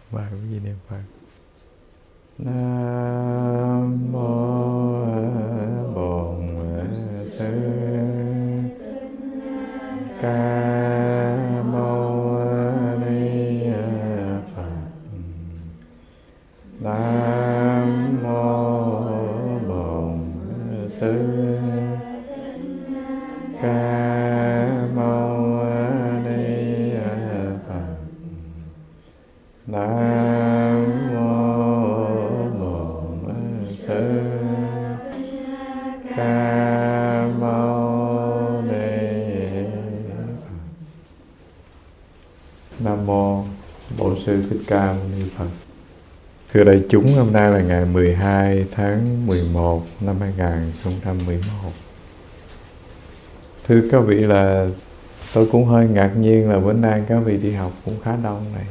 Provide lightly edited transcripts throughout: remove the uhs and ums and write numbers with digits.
Và quý vị niệm Phật. Nam mô Bổn Sư Ca Mâu Ni Phật. Nam mô Bổn Sư Ca Mâu Ni Phật. Nam mô Bổn Sư Ca Mâu Ni Phật. Nam mô Bổn Sư Thích Ca Mâu Ni Phật. Thưa đại chúng, hôm nay là ngày 12 tháng 11 năm 2011. Thưa các vị, là tôi cũng hơi ngạc nhiên là bữa nay các vị đi học cũng khá đông này.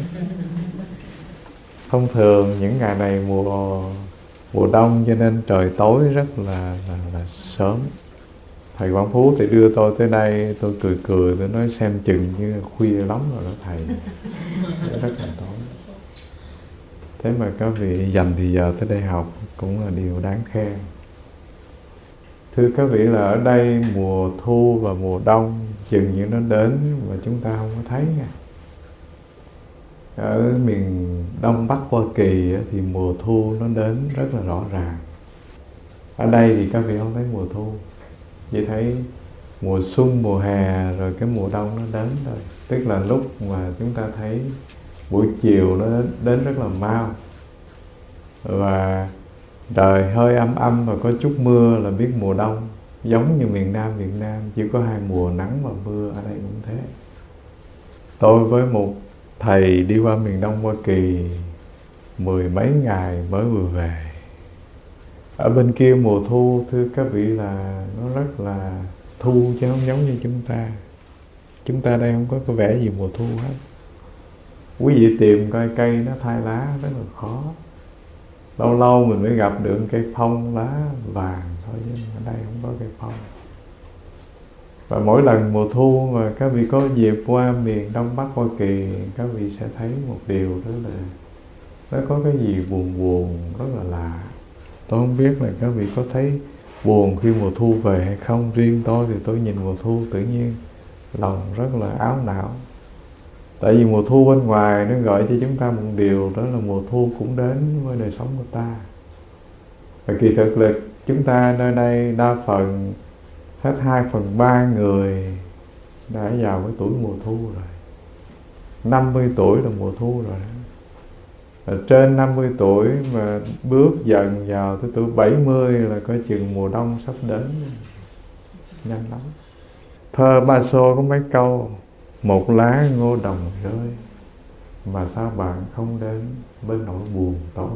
Thông thường những ngày này mùa đông cho nên trời tối rất là sớm. Thầy Quảng Phú thì đưa tôi tới đây, tôi cười tôi nói xem chừng như khuya lắm rồi đó thầy. Rất là tối. Thế mà các vị dành thì giờ tới đây học cũng là điều đáng khen. Thưa các vị, là ở đây mùa thu và mùa đông chừng như nó đến mà chúng ta không có thấy nha. Ở miền Đông Bắc Hoa Kỳ thì mùa thu nó đến rất là rõ ràng. Ở đây thì các vị không thấy mùa thu, chỉ thấy mùa xuân, mùa hè, rồi cái mùa đông nó đến thôi. Tức là lúc mà chúng ta thấy buổi chiều nó đến rất là mau, và trời hơi âm và có chút mưa là biết mùa đông. Giống như miền Nam Việt Nam chỉ có hai mùa nắng và mưa, ở đây cũng thế. Tôi với một thầy đi qua miền Đông Hoa Kỳ 10 mấy ngày mới vừa về. Ở bên kia mùa thu, thưa các vị, là nó rất là thu chứ không giống như chúng ta. Chúng ta đây không có vẻ gì mùa thu hết. Quý vị tìm coi cây nó thay lá rất là khó. Lâu lâu mình mới gặp được cây phong lá vàng thôi, chứ ở đây không có cây phong. Và mỗi lần mùa thu mà các vị có dịp qua miền Đông Bắc Hoa Kỳ, các vị sẽ thấy một điều đó là nó có cái gì buồn rất là lạ. Tôi không biết là các vị có thấy buồn khi mùa thu về hay không. Riêng tôi thì tôi nhìn mùa thu tự nhiên lòng rất là áo não. Tại vì mùa thu bên ngoài nó gọi cho chúng ta một điều, đó là mùa thu cũng đến với đời sống của ta. Và kỳ thực là chúng ta nơi đây đa phần hết 2/3 người đã vào cái tuổi mùa thu rồi. 50 tuổi là mùa thu rồi. Ở trên 50 tuổi mà bước dần vào tới tuổi 70 là coi chừng mùa đông sắp đến. Nhanh lắm. Thơ Ba Xô có mấy câu: một lá ngô đồng rơi, mà sao bạn không đến bên nỗi buồn tối.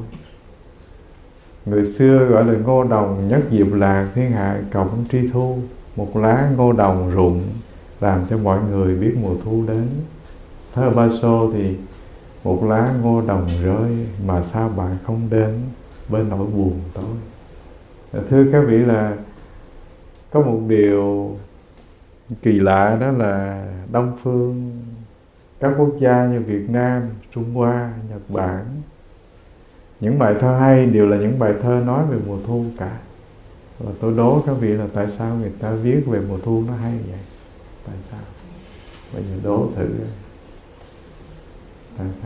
Người xưa gọi là ngô đồng nhất diệp lạc, thiên hạ cộng tri thu. Một lá ngô đồng rụng làm cho mọi người biết mùa thu đến. Thơ Ba Xô thì một lá ngô đồng rơi, mà sao bạn không đến bên nỗi buồn tối. Thưa các vị, là có một điều kỳ lạ, đó là Đông phương, các quốc gia như Việt Nam, Trung Hoa, Nhật Bản, những bài thơ hay đều là những bài thơ nói về mùa thu cả. Và tôi đố các vị là tại sao người ta viết về mùa thu nó hay vậy? Tại sao? Bây giờ đố thử. Tại sao?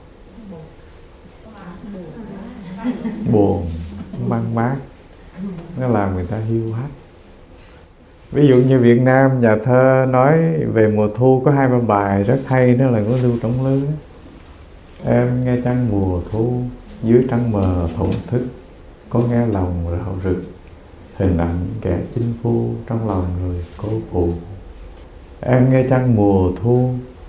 Buồn, mang mát, nó làm người ta hiu hắt. Ví dụ như Việt Nam, nhà thơ nói về mùa thu có 2-3 bài rất hay, đó là của Lưu Trọng Lư. Em nghe trăng mùa thu, dưới trăng mờ thổn thức, có nghe lòng rạo rực, hình ảnh kẻ chinh phu trong lòng người cố phụ. Em nghe trăng mùa thu.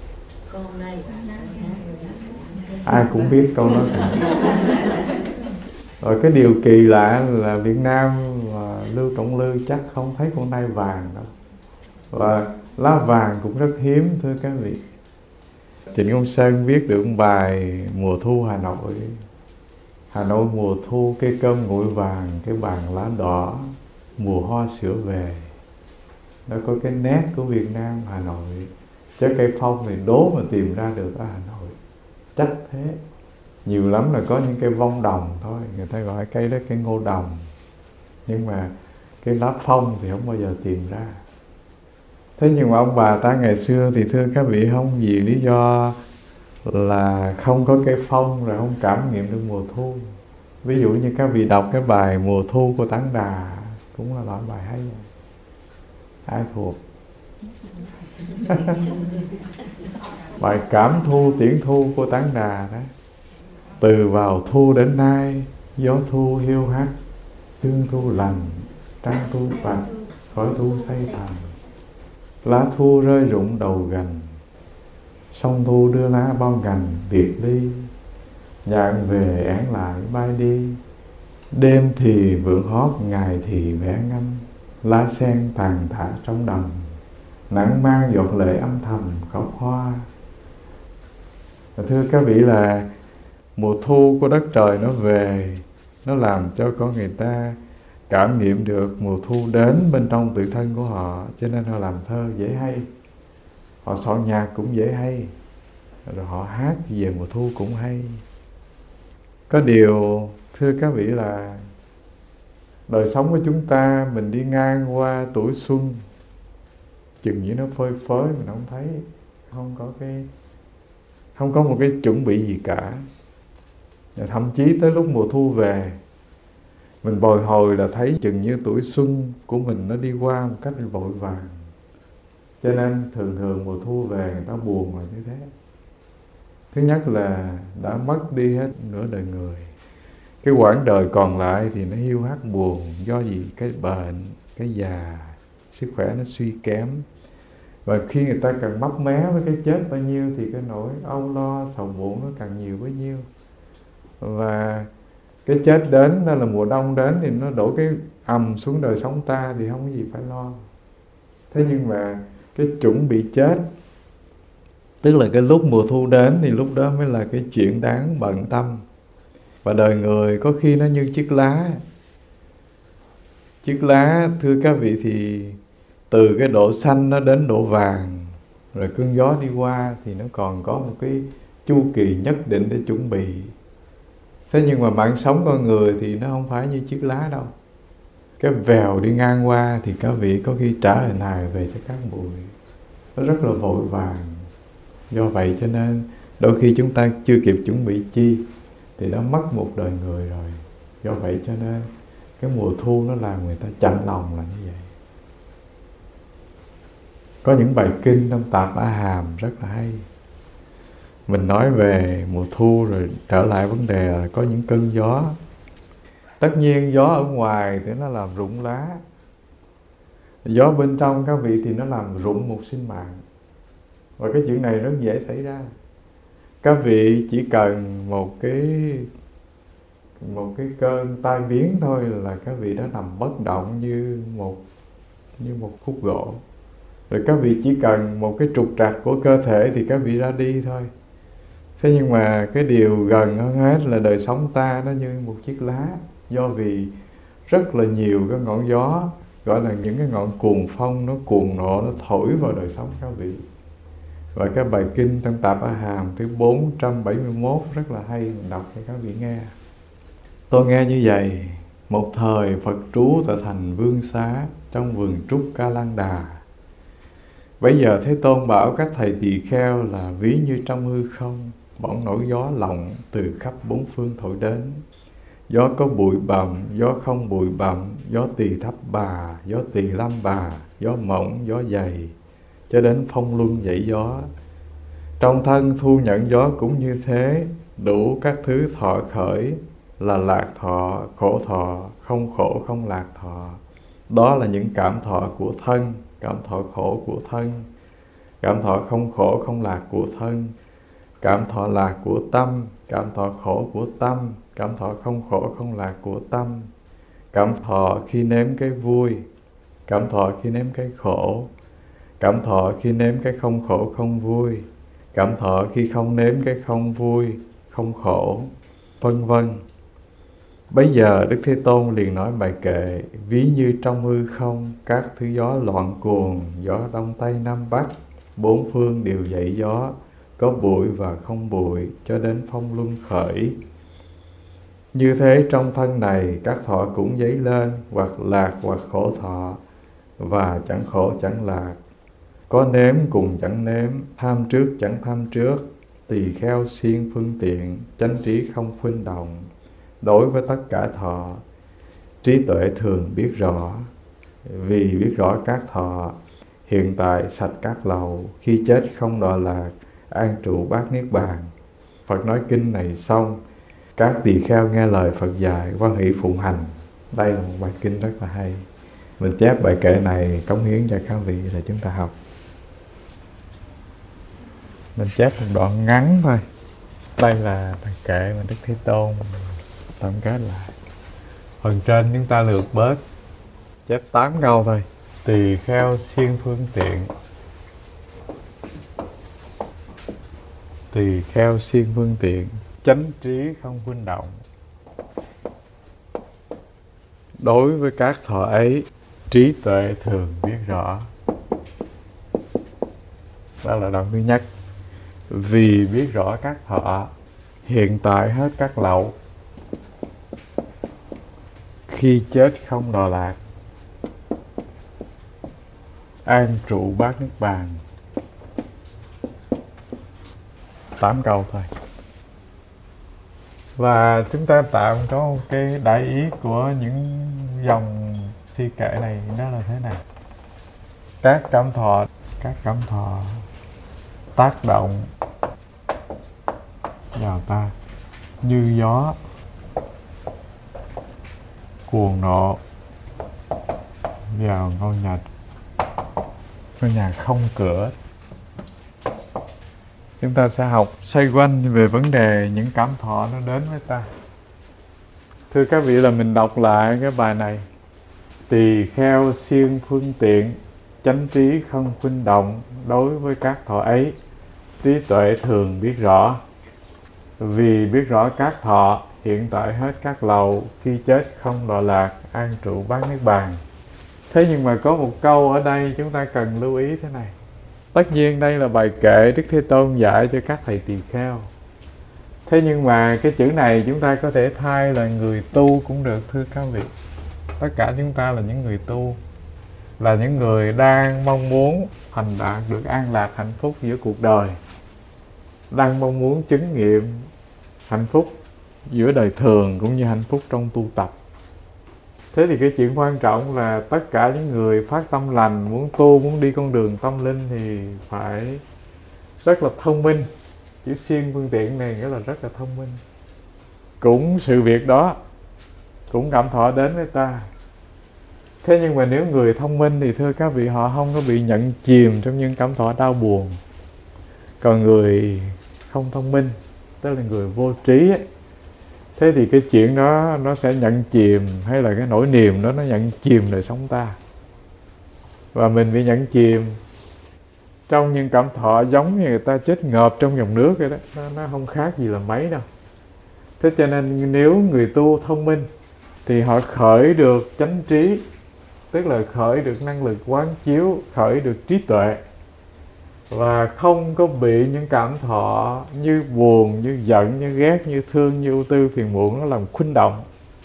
Ai cũng biết câu đó cả. Rồi cái điều kỳ lạ là Việt Nam và Lưu Trọng Lư chắc không thấy con nai vàng đâu. Và lá vàng cũng rất hiếm, thưa các vị. Trịnh Công Sơn viết được một bài Mùa thu Hà Nội. Hà Nội mùa thu, cây cơm nguội vàng, cái bàn lá đỏ, mùa hoa sữa về. Nó có cái nét của Việt Nam, Hà Nội. Chứ cây phong thì đố mà tìm ra được ở Hà Nội. chắc thế. Nhiều lắm là có những cây vong đồng thôi, người ta gọi cây đó cây ngô đồng, nhưng mà cái lá phong thì không bao giờ tìm ra. Thế nhưng mà ông bà ta ngày xưa thì thưa các vị, không vì lý do là không có cây phong rồi không cảm nghiệm được mùa thu. Ví dụ như các vị đọc cái bài Mùa Thu của Tán Đà, cũng là loại bài hay. Ai thuộc? Bài Cảm Thu Tiễn Thu của Tán Đà đó. Từ vào thu đến nay, gió thu hiu hắt, hương thu lành, trăng thu bạch, khói thu say thầm. Lá thu rơi rụng đầu gành, sông thu đưa lá bao gành biệt ly. Nhạn về án lại bay đi, đêm thì vượng hót, ngày thì vẽ ngâm. Lá sen tàn thả trong đầm, nắng mang giọt lệ âm thầm khóc hoa. Thưa các vị, là mùa thu của đất trời nó về, nó làm cho con người ta cảm nghiệm được mùa thu đến bên trong tự thân của họ, cho nên họ làm thơ dễ hay, họ soạn nhạc cũng dễ hay, rồi họ hát về mùa thu cũng hay. Có điều thưa các vị là đời sống của chúng ta, mình đi ngang qua tuổi xuân, chừng như nó phơi phới, mình không thấy, không có một cái chuẩn bị gì cả. Và thậm chí tới lúc mùa thu về, mình bồi hồi là thấy chừng như tuổi xuân của mình nó đi qua một cách vội vàng. Cho nên thường thường mùa thu về người ta buồn là như thế. Thứ nhất là đã mất đi hết nửa đời người. Cái quãng đời còn lại thì nó hiu hắt buồn. Do gì? Cái bệnh, cái già, sức khỏe nó suy kém. Và khi người ta càng mấp mé với cái chết bao nhiêu thì cái nỗi âu lo, sầu muộn nó càng nhiều bấy nhiêu. Và cái chết đến, đó là mùa đông đến thì nó đổ cái ầm xuống đời sống ta thì không có gì phải lo. Thế nhưng mà cái chuẩn bị chết, tức là cái lúc mùa thu đến thì lúc đó mới là cái chuyện đáng bận tâm. Và đời người có khi nó như chiếc lá. Chiếc lá thưa các vị thì từ cái độ xanh nó đến độ vàng, rồi cơn gió đi qua thì nó còn có một cái chu kỳ nhất định để chuẩn bị. Thế nhưng mà mạng sống con người thì nó không phải như chiếc lá đâu. Cái vèo đi ngang qua thì các vị có khi trả hình hài về cho các bụi. Nó rất là vội vàng. Do vậy cho nên đôi khi chúng ta chưa kịp chuẩn bị chi thì đã mất một đời người rồi. Do vậy cho nên cái mùa thu nó làm người ta chạnh lòng là như vậy. Có những bài kinh trong Tạp A Hàm rất là hay. Mình nói về mùa thu rồi trở lại vấn đề là có những cơn gió. Tất nhiên gió ở ngoài thì nó làm rụng lá. Gió bên trong các vị thì nó làm rụng một sinh mạng. Và cái chuyện này rất dễ xảy ra. Các vị chỉ cần một cái cơn tai biến thôi là các vị đã nằm bất động như một khúc gỗ. Rồi các vị chỉ cần một cái trục trặc của cơ thể thì các vị ra đi thôi. Thế nhưng mà cái điều gần hơn hết là đời sống ta nó như một chiếc lá. Do vì rất là nhiều cái ngọn gió, gọi là những cái ngọn cuồng phong, nó cuồng nộ, nó thổi vào đời sống các vị. Và cái bài kinh trong Tạp A Hàm thứ 471 rất là hay, mình đọc cho các vị nghe. Tôi nghe như vậy: một thời Phật trú tại thành Vương Xá, trong vườn trúc Ca Lan Đà. Bây giờ Thế Tôn bảo các thầy tỳ kheo là ví như trong hư không, bỗng nổi gió lộng từ khắp bốn phương thổi đến. Gió có bụi bặm, gió không bụi bặm, gió tỳ thấp bà, gió tỳ lâm bà, gió mỏng, gió dày, cho đến phong luân dậy gió. Trong thân thu nhận gió cũng như thế, đủ các thứ thọ khởi, là lạc thọ, khổ thọ, không khổ không lạc thọ. Đó là những cảm thọ của thân, cảm thọ khổ của thân, cảm thọ không khổ không lạc của thân, cảm thọ lạc của tâm, cảm thọ khổ của tâm, cảm thọ không khổ không lạc của tâm, cảm thọ khi nếm cái vui, cảm thọ khi nếm cái khổ, cảm thọ khi nếm cái không khổ không vui, cảm thọ khi không nếm cái không vui, không khổ, vân vân. Bây giờ Đức Thế Tôn liền nói bài kệ: ví như trong hư không, các thứ gió loạn cuồng, gió đông tây nam bắc, bốn phương đều dậy gió, có bụi và không bụi, cho đến phong luân khởi. Như thế trong thân này các thọ cũng dấy lên, hoặc lạc hoặc khổ thọ, và chẳng khổ chẳng lạc. Có nếm cùng chẳng nếm, tham trước chẳng tham trước, tỳ kheo siêng phương tiện, chánh trí không khuynh động. Đối với tất cả thọ, trí tuệ thường biết rõ. Vì biết rõ các thọ, hiện tại sạch các lậu, khi chết không đọa lạc, an trụ bát niết bàn. Phật nói kinh này xong, các tỳ kheo nghe lời Phật dạy, hoan hỷ phụng hành. Đây là một bài kinh rất là hay. Mình chép bài kệ này cống hiến cho các vị để chúng ta học. Mình chép một đoạn ngắn thôi. Đây là bài kệ mà Đức Thế Tôn tổng kết lại. Phần trên chúng ta lược bớt, chép 8 câu thôi. Tỳ kheo siêng phương tiện, tỳ kheo siêng phương tiện, chánh trí không khuynh động. Đối với các thọ ấy, trí tuệ thường biết rõ. Đó là đoạn thứ nhất. Vì biết rõ các thọ, hiện tại hết các lậu, khi chết không đọa lạc, an trụ bát niết bàn. 8 câu thôi. Và chúng ta tạm có một cái đại ý của những dòng thi kệ này, đó là thế nào? Các cảm thọ tác động vào ta như gió cuồng nộ vào ngôi nhà không cửa. Chúng ta sẽ học xoay quanh về vấn đề những cảm thọ nó đến với ta. Thưa các vị, là mình đọc lại cái bài này. Tỳ kheo siêng phương tiện, chánh trí không khuynh động. Đối với các thọ ấy, trí tuệ thường biết rõ. Vì biết rõ các thọ, hiện tại hết các lậu, khi chết không đọa lạc, an trụ bát niết bàn. Thế nhưng mà có một câu ở đây chúng ta cần lưu ý thế này. Tất nhiên đây là bài kệ Đức Thế Tôn dạy cho các thầy tỳ kheo. Thế nhưng mà cái chữ này chúng ta có thể thay là người tu cũng được, thưa các vị. Tất cả chúng ta là những người tu, là những người đang mong muốn thành đạt được an lạc hạnh phúc giữa cuộc đời, đang mong muốn chứng nghiệm hạnh phúc giữa đời thường cũng như hạnh phúc trong tu tập. Thế thì cái chuyện quan trọng là tất cả những người phát tâm lành, muốn tu, muốn đi con đường tâm linh thì phải rất là thông minh. Chữ siêng phương tiện này nghĩa là rất là thông minh. Cũng sự việc đó, cũng cảm thọ đến với ta. Thế nhưng mà nếu người thông minh thì thưa các vị, họ không có bị nhận chìm trong những cảm thọ đau buồn. Còn người không thông minh, tức là người vô trí ấy, thế thì cái chuyện đó nó sẽ nhận chìm, hay là cái nỗi niềm đó nó nhận chìm đời sống ta. Và mình bị nhận chìm trong những cảm thọ giống như người ta chết ngợp trong dòng nước vậy đó. Nó không khác gì là mấy đâu. Thế cho nên nếu người tu thông minh thì họ khởi được chánh trí, tức là khởi được năng lực quán chiếu, khởi được trí tuệ, và không có bị những cảm thọ như buồn, như giận, như ghét, như thương, như ưu tư, phiền muộn nó làm khuynh động.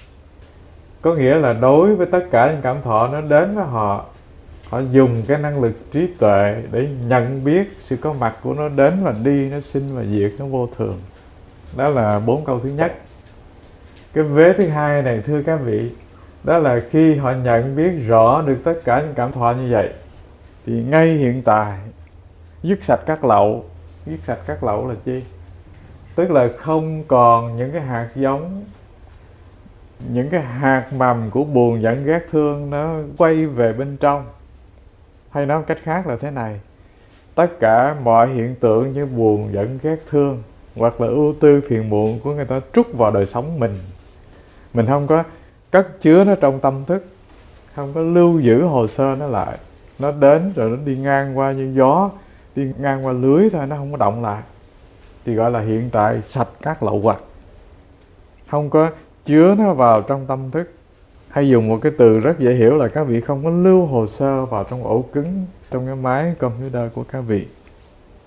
Có nghĩa là đối với tất cả những cảm thọ nó đến với họ, họ dùng cái năng lực trí tuệ để nhận biết sự có mặt của nó đến và đi, nó sinh và diệt, nó vô thường. Đó là 4 câu thứ nhất. Cái vế thứ hai này thưa các vị, đó là khi họ nhận biết rõ được tất cả những cảm thọ như vậy thì ngay hiện tại dứt sạch các lậu. Dứt sạch các lậu là chi? Tức là không còn những cái hạt giống, những cái hạt mầm của buồn, giận, ghét, thương nó quay về bên trong. Hay nói một cách khác là thế này: tất cả mọi hiện tượng như buồn, giận, ghét, thương hoặc là ưu tư, phiền muộn của người ta trút vào đời sống mình không có cất chứa nó trong tâm thức, không có lưu giữ hồ sơ nó lại. Nó đến rồi nó đi ngang qua như gió, đi ngang qua lưới thôi, nó không có động lại, thì gọi là hiện tại sạch các lậu hoặc. Không có chứa nó vào trong tâm thức. Hay dùng một cái từ rất dễ hiểu là các vị không có lưu hồ sơ vào trong ổ cứng, trong cái máy computer của các vị.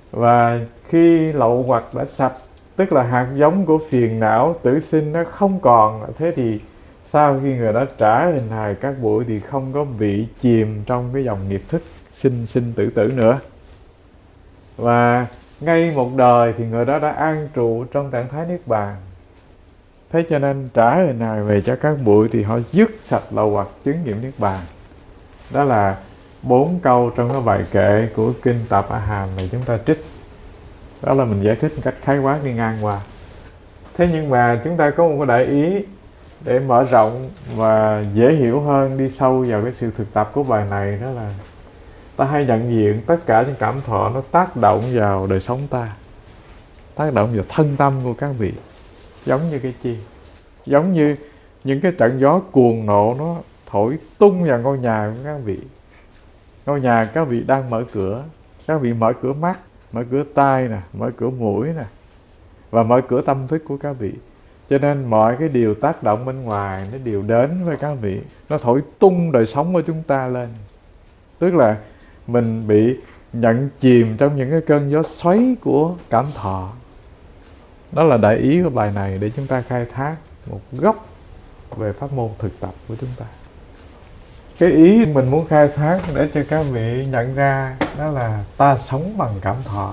Và khi lậu hoặc đã sạch, tức là hạt giống của phiền não tử sinh nó không còn, thế thì sau khi người đó trả hình hài các bụi thì không có bị chìm trong cái dòng nghiệp thức sinh sinh tử tử nữa. Và ngay một đời thì người đó đã an trụ trong trạng thái niết bàn. Thế cho nên trả hình hài về cho các bụi thì họ dứt sạch lậu hoặc chứng nghiệm niết bàn. Đó là 4 câu trong cái bài kệ của kinh Tạp A Hàm này chúng ta trích. Đó là mình giải thích một cách khái quát đi ngang qua. Thế nhưng mà chúng ta có một cái đại ý để mở rộng và dễ hiểu hơn, đi sâu vào cái sự thực tập của bài này, đó là ta hay nhận diện tất cả những cảm thọ nó tác động vào đời sống ta, tác động vào thân tâm của các vị. Giống như cái chi? Giống như những cái trận gió cuồng nộ nó thổi tung vào ngôi nhà của các vị. Ngôi nhà các vị đang mở cửa, các vị mở cửa mắt, mở cửa tai nè, mở cửa mũi nè, và mở cửa tâm thức của các vị. Cho nên mọi cái điều tác động bên ngoài nó đều đến với các vị, nó thổi tung đời sống của chúng ta lên. Tức là mình bị nhận chìm trong những cái cơn gió xoáy của cảm thọ. Đó là đại ý của bài này để chúng ta khai thác một góc về pháp môn thực tập của chúng ta. Cái ý mình muốn khai thác để cho các vị nhận ra đó là ta sống bằng cảm thọ.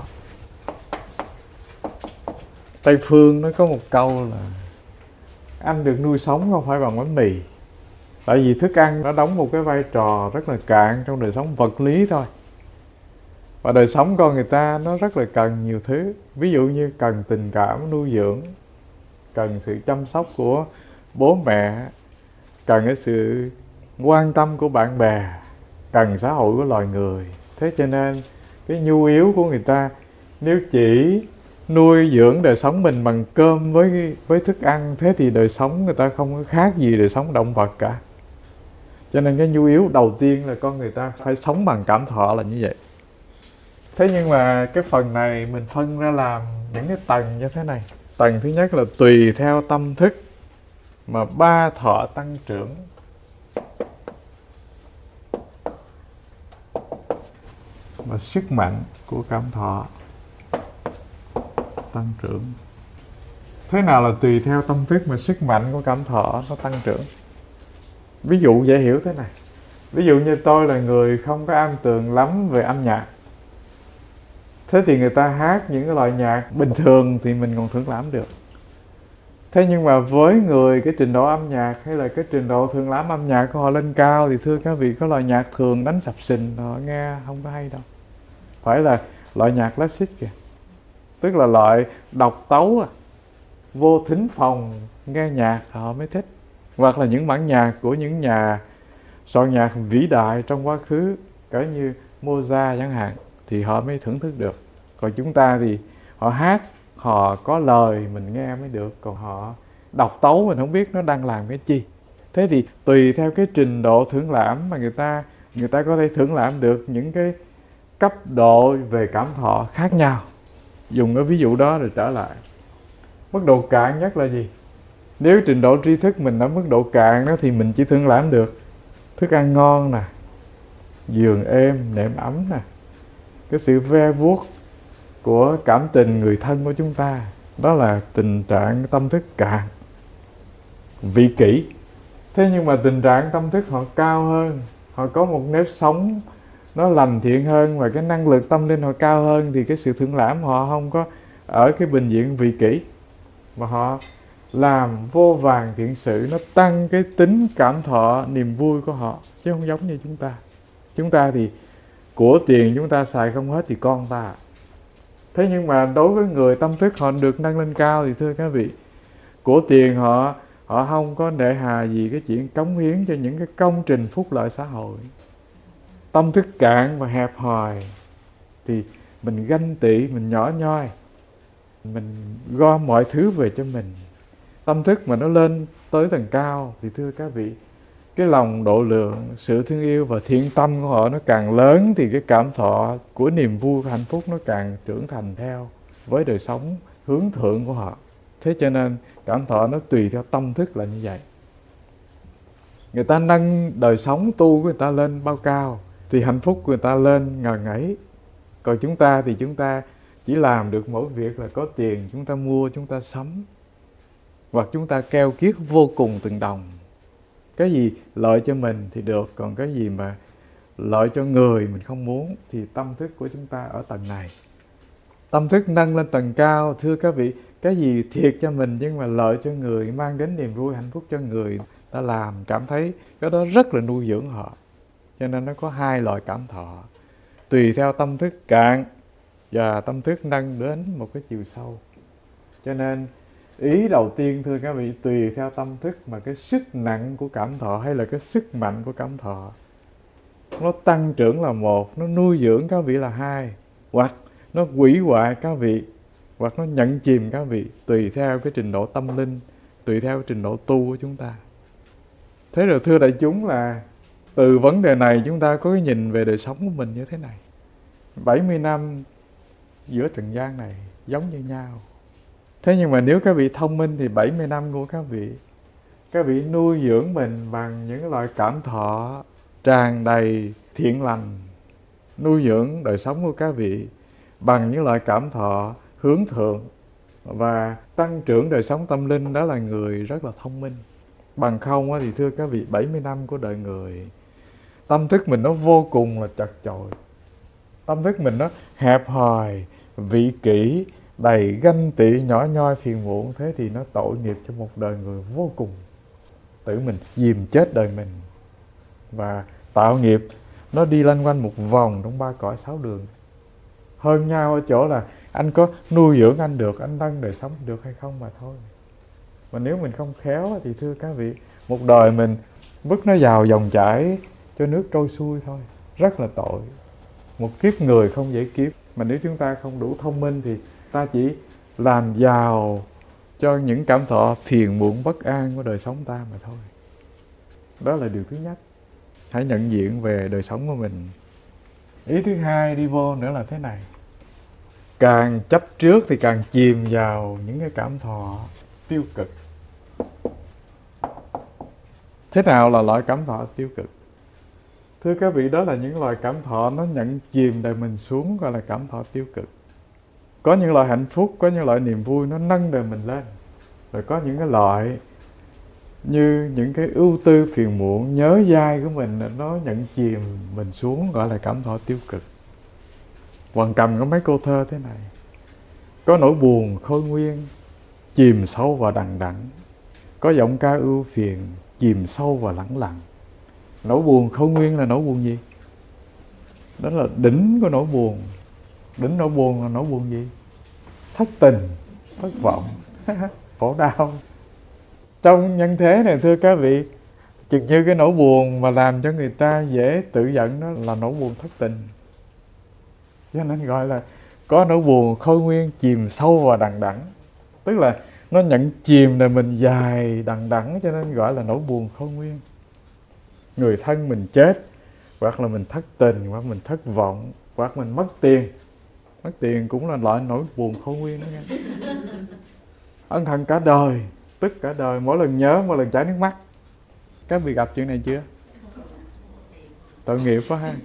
Tây phương nó có một câu là anh được nuôi sống không phải bằng bánh mì. Tại vì thức ăn nó đóng một cái vai trò rất là cạn trong đời sống vật lý thôi. Và đời sống con người ta nó rất là cần nhiều thứ. Ví dụ như cần tình cảm nuôi dưỡng, cần sự chăm sóc của bố mẹ, cần cái sự quan tâm của bạn bè, cần xã hội của loài người. Thế cho nên cái nhu yếu của người ta, nếu chỉ nuôi dưỡng đời sống mình bằng cơm với thức ăn, thế thì đời sống người ta không có khác gì đời sống động vật cả. Cho nên cái nhu yếu đầu tiên là con người ta phải sống bằng cảm thọ là như vậy. Thế nhưng mà cái phần này mình phân ra làm những cái tầng như thế này. Tầng thứ nhất là tùy theo tâm thức mà 3 thọ tăng trưởng. Và sức mạnh của cảm thọ tăng trưởng. Thế nào là tùy theo tâm thức mà sức mạnh của cảm thọ nó tăng trưởng? Ví dụ dễ hiểu thế này. Ví dụ như tôi là người không có am tường lắm về âm nhạc. Thế thì người ta hát những cái loại nhạc bình thường thì mình còn thưởng lãm được. Thế nhưng mà với người cái trình độ âm nhạc hay là cái trình độ thưởng lãm âm nhạc của họ lên cao thì thưa các vị, có loại nhạc thường đánh sập sình họ nghe không có hay đâu. Phải là loại nhạc classic kìa. Tức là loại độc tấu vô thính phòng nghe nhạc họ mới thích. Hoặc là những bản nhạc của những nhà soạn nhạc vĩ đại trong quá khứ, cỡ như Mozart chẳng hạn, thì họ mới thưởng thức được. Còn chúng ta thì họ hát, họ có lời mình nghe mới được. Còn họ đọc tấu mình không biết nó đang làm cái chi. Thế thì tùy theo cái trình độ thưởng lãm mà người ta có thể thưởng lãm được những cái cấp độ về cảm thọ khác nhau. Dùng cái ví dụ đó rồi trở lại. Mức độ cạn nhất là gì? Nếu trình độ tri thức mình ở mức độ cạn đó thì mình chỉ thưởng lãm được thức ăn ngon nè, giường êm, nệm ấm nè, cái sự ve vuốt của cảm tình người thân của chúng ta. Đó là tình trạng tâm thức cạn, vị kỷ. Thế nhưng mà tình trạng tâm thức họ cao hơn, họ có một nếp sống nó lành thiện hơn và cái năng lực tâm linh họ cao hơn, thì cái sự thưởng lãm họ không có ở cái bình diện vị kỷ, mà họ làm vô vàn thiện sự, nó tăng cái tính cảm thọ, niềm vui của họ, chứ không giống như chúng ta. Chúng ta thì của tiền chúng ta xài không hết thì con ta. Thế nhưng mà đối với người tâm thức họ được nâng lên cao thì thưa các vị, của tiền họ không có nể hà gì cái chuyện cống hiến cho những cái công trình phúc lợi xã hội. Tâm thức cạn và hẹp hòi thì mình ganh tị, mình nhỏ nhoi, mình gom mọi thứ về cho mình. Tâm thức mà nó lên tới tầng cao thì thưa các vị, cái lòng độ lượng, sự thương yêu và thiện tâm của họ nó càng lớn, thì cái cảm thọ của niềm vui và hạnh phúc nó càng trưởng thành theo với đời sống hướng thượng của họ. Thế cho nên cảm thọ nó tùy theo tâm thức là như vậy. Người ta nâng đời sống tu của người ta lên bao cao thì hạnh phúc của người ta lên ngời ngấy. Còn chúng ta thì chúng ta chỉ làm được mỗi việc là có tiền chúng ta mua, chúng ta sắm, hoặc chúng ta keo kiết vô cùng từng đồng. Cái gì lợi cho mình thì được, còn cái gì mà lợi cho người mình không muốn thì tâm thức của chúng ta ở tầng này. Tâm thức nâng lên tầng cao, thưa các vị, cái gì thiệt cho mình nhưng mà lợi cho người, mang đến niềm vui hạnh phúc cho người ta làm, cảm thấy cái đó rất là nuôi dưỡng họ. Cho nên nó có hai loại cảm thọ, tùy theo tâm thức cạn và tâm thức nâng đến một cái chiều sâu. Cho nên ý đầu tiên thưa các vị, tùy theo tâm thức mà cái sức nặng của cảm thọ hay là cái sức mạnh của cảm thọ, nó tăng trưởng là một, nó nuôi dưỡng các vị là hai, hoặc nó hủy hoại các vị, hoặc nó nhận chìm các vị, tùy theo cái trình độ tâm linh, tùy theo cái trình độ tu của chúng ta. Thế rồi thưa đại chúng, là từ vấn đề này chúng ta có cái nhìn về đời sống của mình như thế này. 70 năm giữa trần gian này giống như nhau. Thế nhưng mà nếu các vị thông minh thì 70 năm của các vị nuôi dưỡng mình bằng những loại cảm thọ tràn đầy thiện lành, nuôi dưỡng đời sống của các vị bằng những loại cảm thọ hướng thượng và tăng trưởng đời sống tâm linh, đó là người rất là thông minh. Bằng không thì thưa các vị, 70 năm của đời người, tâm thức mình nó vô cùng là chật chội, tâm thức mình nó hẹp hòi, vị kỷ, đầy ganh tị, nhỏ nhoi, phiền muộn. Thế thì nó tội nghiệp cho một đời người vô cùng. Tự mình dìm chết đời mình và tạo nghiệp nó đi lanh quanh một vòng trong ba cõi sáu đường. Hơn nhau ở chỗ là anh có nuôi dưỡng anh được, anh nâng đời sống được hay không mà thôi. Mà nếu mình không khéo thì thưa các vị, một đời mình vứt nó vào dòng chảy cho nước trôi xuôi thôi, rất là tội. Một kiếp người không dễ kiếp. Mà nếu chúng ta không đủ thông minh thì ta chỉ làm giàu cho những cảm thọ phiền muộn bất an của đời sống ta mà thôi. Đó là điều thứ nhất. Hãy nhận diện về đời sống của mình. Ý thứ hai đi vô nữa là thế này. Càng chấp trước thì càng chìm vào những cái cảm thọ tiêu cực. Thế nào là loại cảm thọ tiêu cực? Thưa các vị, đó là những loại cảm thọ nó nhận chìm đời mình xuống, gọi là cảm thọ tiêu cực. Có những loại hạnh phúc, có những loại niềm vui nó nâng đời mình lên. Rồi có những cái loại như những cái ưu tư phiền muộn, nhớ dai của mình, nó nhận chìm mình xuống, gọi là cảm thọ tiêu cực. Hoàng Cầm có mấy câu thơ thế này. Có nỗi buồn khôi nguyên, chìm sâu vào đằng đẵng. Có giọng ca ưu phiền, chìm sâu vào lẳng lặng. Nỗi buồn khôi nguyên là nỗi buồn gì? Đó là đỉnh của nỗi buồn. Đỉnh nỗi buồn là nỗi buồn gì? Thất tình, thất vọng, khổ đau. Trong nhân thế này thưa các vị, chừng như cái nỗi buồn mà làm cho người ta dễ tự giận đó là nỗi buồn thất tình. Cho nên gọi là có nỗi buồn khôi nguyên, chìm sâu vào đằng đẵng. Tức là nó nhận chìm đời mình dài đằng đẵng, cho nên gọi là nỗi buồn khôi nguyên. Người thân mình chết, hoặc là mình thất tình, hoặc mình thất vọng, hoặc mình mất tiền. Mất tiền cũng là loại nỗi buồn khôi nguyên đó nghe. Ân hận cả đời, tức cả đời, mỗi lần nhớ, mỗi lần chảy nước mắt. Các vị gặp chuyện này chưa? Tội nghiệp quá ha.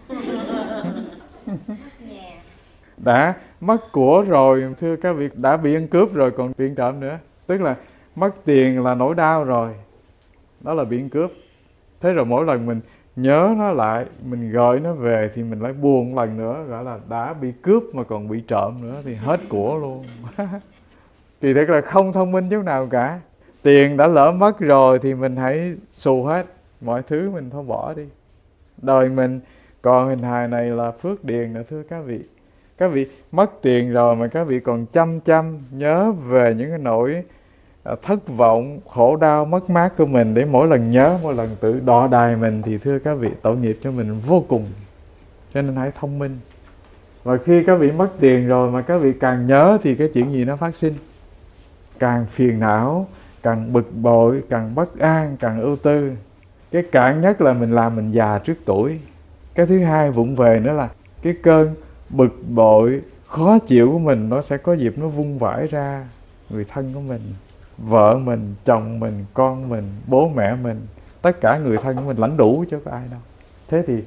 Đã mất của rồi, thưa các vị, đã bị ăn cướp rồi còn bị ăn trộm nữa. Tức là mất tiền là nỗi đau rồi, đó là bị ăn cướp. Thế rồi mỗi lần mình nhớ nó lại, mình gọi nó về thì mình lại buồn lần nữa, gọi là đã bị cướp mà còn bị trộm nữa thì hết của luôn. Kỳ thực là không thông minh chút nào cả. Tiền đã lỡ mất rồi thì mình hãy xù hết, mọi thứ mình thôi bỏ đi. Đời mình còn hình hài này là phước điền nữa thưa các vị. Các vị mất tiền rồi mà các vị còn chăm nhớ về những cái nỗi thất vọng, khổ đau, mất mát của mình, để mỗi lần nhớ, mỗi lần tự đọ đài mình thì thưa các vị, tội nghiệp cho mình vô cùng. Cho nên hãy thông minh. Và khi các vị mất tiền rồi mà các vị càng nhớ thì cái chuyện gì nó phát sinh? Càng phiền não, càng bực bội, càng bất an, càng ưu tư. Cái cạn nhất là mình làm mình già trước tuổi. Cái thứ hai vụng về nữa là cái cơn bực bội, khó chịu của mình nó sẽ có dịp nó vung vãi ra người thân của mình, vợ mình, chồng mình, con mình, bố mẹ mình, tất cả người thân của mình, lãnh đủ chứ có ai đâu. Thế thì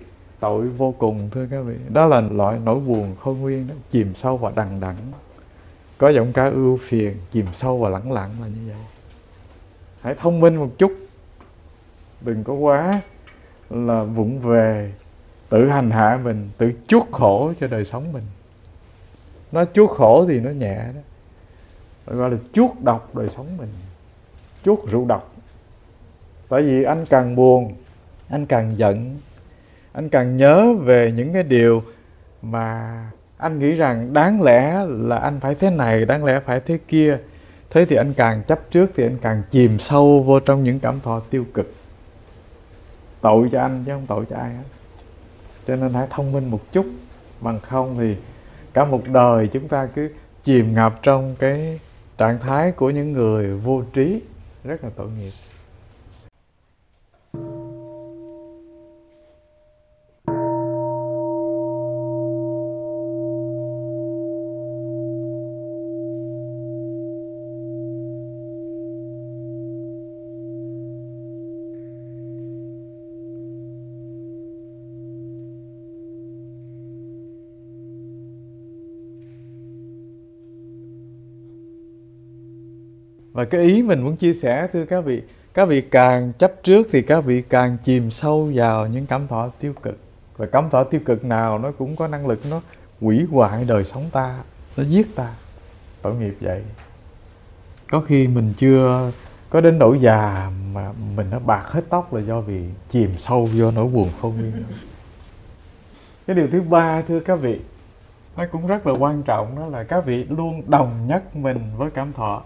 tội vô cùng thưa các vị. Đó là loại nỗi buồn khôn nguyên đó, chìm sâu và đằng đẵng. Có giọng ca ưu phiền, chìm sâu và lẳng lặng là như vậy. Hãy thông minh một chút, đừng có quá là vụng về, tự hành hạ mình, tự chuốc khổ cho đời sống mình. Nó chuốc khổ thì nó nhẹ đó, gọi là chuốc độc đời sống mình, chuốc rượu độc. Tại vì anh càng buồn, anh càng giận, anh càng nhớ về những cái điều mà anh nghĩ rằng đáng lẽ là anh phải thế này, đáng lẽ phải thế kia. Thế thì anh càng chấp trước thì anh càng chìm sâu vô trong những cảm thọ tiêu cực. Tội cho anh chứ không tội cho ai hết. Cho nên hãy thông minh một chút, bằng không thì cả một đời chúng ta cứ chìm ngập trong cái trạng thái của những người vô trí, rất là tội nghiệp. Và cái ý mình muốn chia sẻ thưa các vị càng chấp trước thì các vị càng chìm sâu vào những cảm thọ tiêu cực. Và cảm thọ tiêu cực nào nó cũng có năng lực nó hủy hoại đời sống ta, nó giết ta. Tội nghiệp vậy. Có khi mình chưa có đến nỗi già mà mình đã bạc hết tóc là do vì chìm sâu vô nỗi buồn khôn nguyên. Cái điều thứ ba thưa các vị, nó cũng rất là quan trọng, đó là các vị luôn đồng nhất mình với cảm thọ.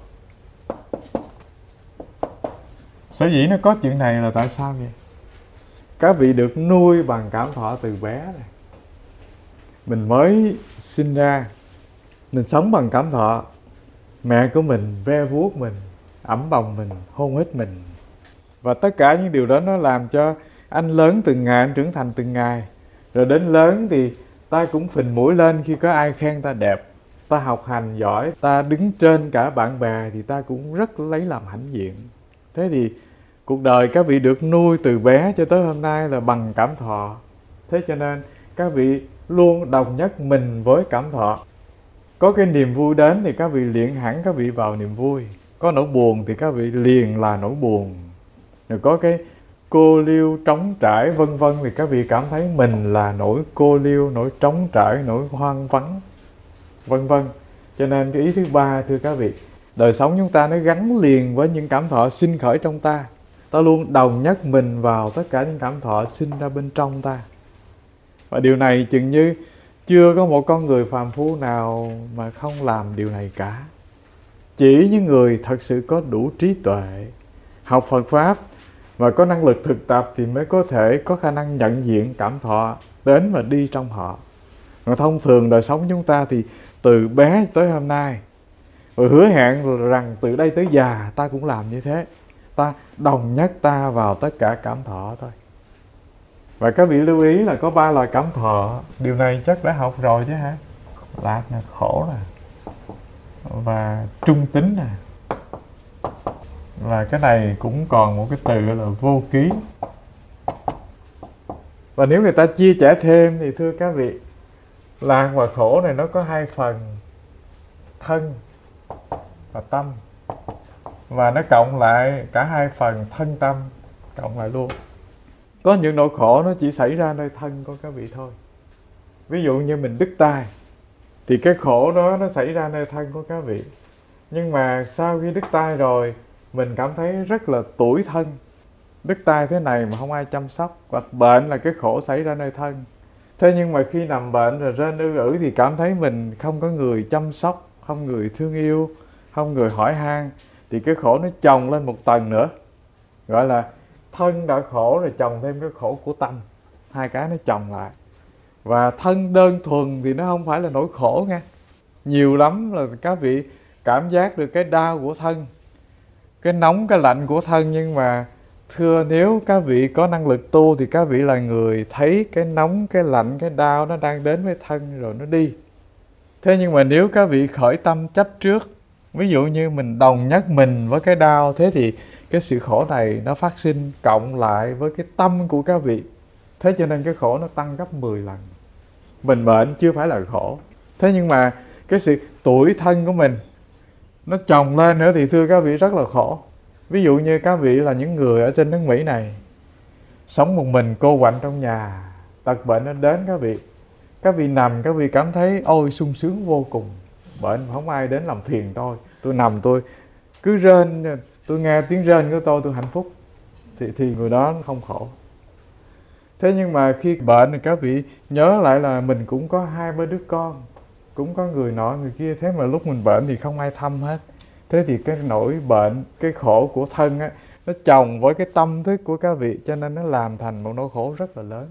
Sở dĩ nó có chuyện này là tại sao vậy? Các vị được nuôi bằng cảm thọ từ bé này. Mình mới sinh ra, mình sống bằng cảm thọ. Mẹ của mình ve vuốt mình, ẵm bồng mình, hôn hít mình. Và tất cả những điều đó nó làm cho anh lớn từng ngày, anh trưởng thành từng ngày. Rồi đến lớn thì ta cũng phình mũi lên khi có ai khen ta đẹp, ta học hành giỏi, ta đứng trên cả bạn bè thì ta cũng rất lấy làm hãnh diện. Thế thì cuộc đời các vị được nuôi từ bé cho tới hôm nay là bằng cảm thọ. Thế cho nên các vị luôn đồng nhất mình với cảm thọ. Có cái niềm vui đến thì các vị liền hẳn các vị vào niềm vui. Có nỗi buồn thì các vị liền là nỗi buồn. Rồi có cái cô liêu trống trải vân vân thì các vị cảm thấy mình là nỗi cô liêu, nỗi trống trải, nỗi hoang vắng vân vân. Cho nên cái ý thứ ba thưa các vị, đời sống chúng ta nó gắn liền với những cảm thọ sinh khởi trong ta. Ta luôn đồng nhất mình vào tất cả những cảm thọ sinh ra bên trong ta. Và điều này chừng như chưa có một con người phàm phu nào mà không làm điều này cả. Chỉ những người thật sự có đủ trí tuệ, học Phật Pháp và có năng lực thực tập thì mới có thể có khả năng nhận diện cảm thọ đến và đi trong họ. Còn thông thường đời sống chúng ta thì từ bé tới hôm nay, rồi hứa hẹn rằng từ đây tới già ta cũng làm như thế. Ta đồng nhất ta vào tất cả cảm thọ thôi. Và các vị lưu ý là có 3 loại cảm thọ. Điều này chắc đã học rồi chứ hả? Lạc nè, khổ nè, và trung tính nè. Và cái này cũng còn một cái từ là vô ký. Và nếu người ta chia sẻ thêm thì thưa các vị, lạc và khổ này nó có 2 phần, thân và tâm. Và nó cộng lại cả 2 phần, thân tâm cộng lại luôn. Có những nỗi khổ nó chỉ xảy ra nơi thân của các vị thôi. Ví dụ như mình đứt tay thì cái khổ đó nó xảy ra nơi thân của các vị. Nhưng mà sau khi đứt tay rồi mình cảm thấy rất là tủi thân. Đứt tay thế này mà không ai chăm sóc. Hoặc bệnh là cái khổ xảy ra nơi thân. Thế nhưng mà khi nằm bệnh rồi rên ư thì cảm thấy mình không có người chăm sóc, không người thương yêu, không người hỏi han, thì cái khổ nó chồng lên một tầng nữa. Gọi là thân đã khổ rồi chồng thêm cái khổ của tâm. 2 cái nó chồng lại. Và thân đơn thuần thì nó không phải là nỗi khổ nha. Nhiều lắm là các vị cảm giác được cái đau của thân, cái nóng cái lạnh của thân. Nhưng mà thưa, nếu các vị có năng lực tu thì các vị là người thấy cái nóng, cái lạnh, cái đau nó đang đến với thân rồi nó đi. Thế nhưng mà nếu các vị khởi tâm chấp trước, ví dụ như mình đồng nhất mình với cái đau, thế thì cái sự khổ này nó phát sinh cộng lại với cái tâm của các vị. Thế cho nên cái khổ nó tăng gấp 10 lần. Mình bệnh chưa phải là khổ, thế nhưng mà cái sự tủi thân của mình nó chồng lên nữa thì thưa các vị rất là khổ. Ví dụ như các vị là những người ở trên nước Mỹ này, sống một mình cô quạnh trong nhà, tật bệnh nó đến các vị nằm, các vị cảm thấy ôi sung sướng vô cùng. Bệnh không ai đến làm phiền tôi nằm tôi cứ rên, tôi nghe tiếng rên của tôi hạnh phúc, thì người đó không khổ. Thế nhưng mà khi bệnh thì các vị nhớ lại là mình cũng có 2-3 đứa con, cũng có người nọ người kia, thế mà lúc mình bệnh thì không ai thăm hết. Thế thì cái nỗi bệnh, cái khổ của thân á, nó chồng với cái tâm thức của các vị, cho nên nó làm thành một nỗi khổ rất là lớn.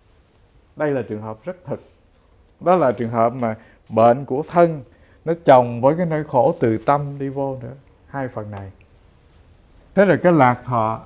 Đây là trường hợp rất thực. Đó là trường hợp mà bệnh của thân nó chồng với cái nỗi khổ từ tâm đi vô nữa. Hai phần này. Thế rồi cái lạc thọ.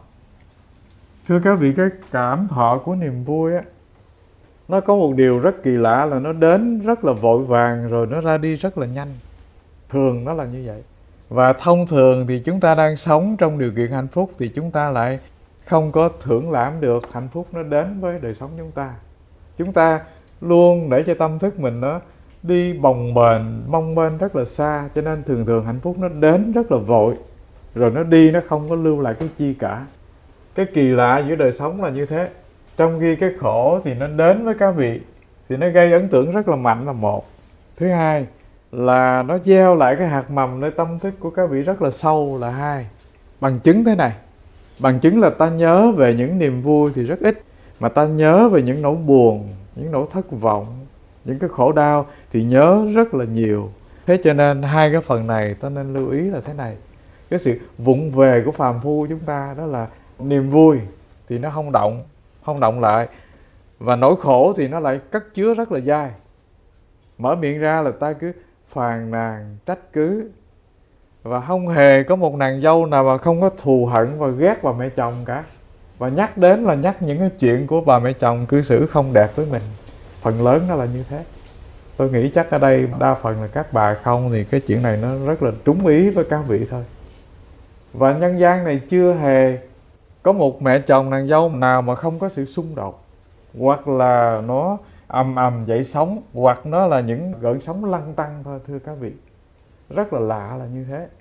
Thưa các vị, cái cảm thọ của niềm vui á, nó có một điều rất kỳ lạ là nó đến rất là vội vàng rồi nó ra đi rất là nhanh. Thường nó là như vậy. Và thông thường thì chúng ta đang sống trong điều kiện hạnh phúc thì chúng ta lại không có thưởng lãm được hạnh phúc nó đến với đời sống chúng ta. Chúng ta luôn để cho tâm thức mình nó đi bồng bềnh, mong bên rất là xa, cho nên thường thường hạnh phúc nó đến rất là vội, rồi nó đi nó không có lưu lại cái chi cả. Cái kỳ lạ giữa đời sống là như thế. Trong khi cái khổ thì nó đến với các vị thì nó gây ấn tượng rất là mạnh là một. Thứ hai là nó gieo lại cái hạt mầm nơi tâm thức của các vị rất là sâu là hai. Bằng chứng thế này. Bằng chứng là ta nhớ về những niềm vui thì rất ít, mà ta nhớ về những nỗi buồn, những nỗi thất vọng, những cái khổ đau thì nhớ rất là nhiều. Thế cho nên hai cái phần này ta nên lưu ý là thế này. Cái sự vụng về của phàm phu chúng ta đó là niềm vui thì nó không động lại, và nỗi khổ thì nó lại cất chứa rất là dai. Mở miệng ra là ta cứ phàn nàn trách cứ, và không hề có một nàng dâu nào mà không có thù hận và ghét bà mẹ chồng cả. Và nhắc đến là nhắc những cái chuyện của bà mẹ chồng cư xử không đẹp với mình. Phần lớn nó là như thế. Tôi nghĩ chắc ở đây đa phần là các bà không, thì cái chuyện này nó rất là trúng ý với các vị thôi. Và nhân gian này chưa hề có một mẹ chồng nàng dâu nào mà không có sự xung đột, hoặc là nó ầm dậy sóng, hoặc nó là những gợn sóng lăn tăn thôi thưa các vị. Rất là lạ là như thế.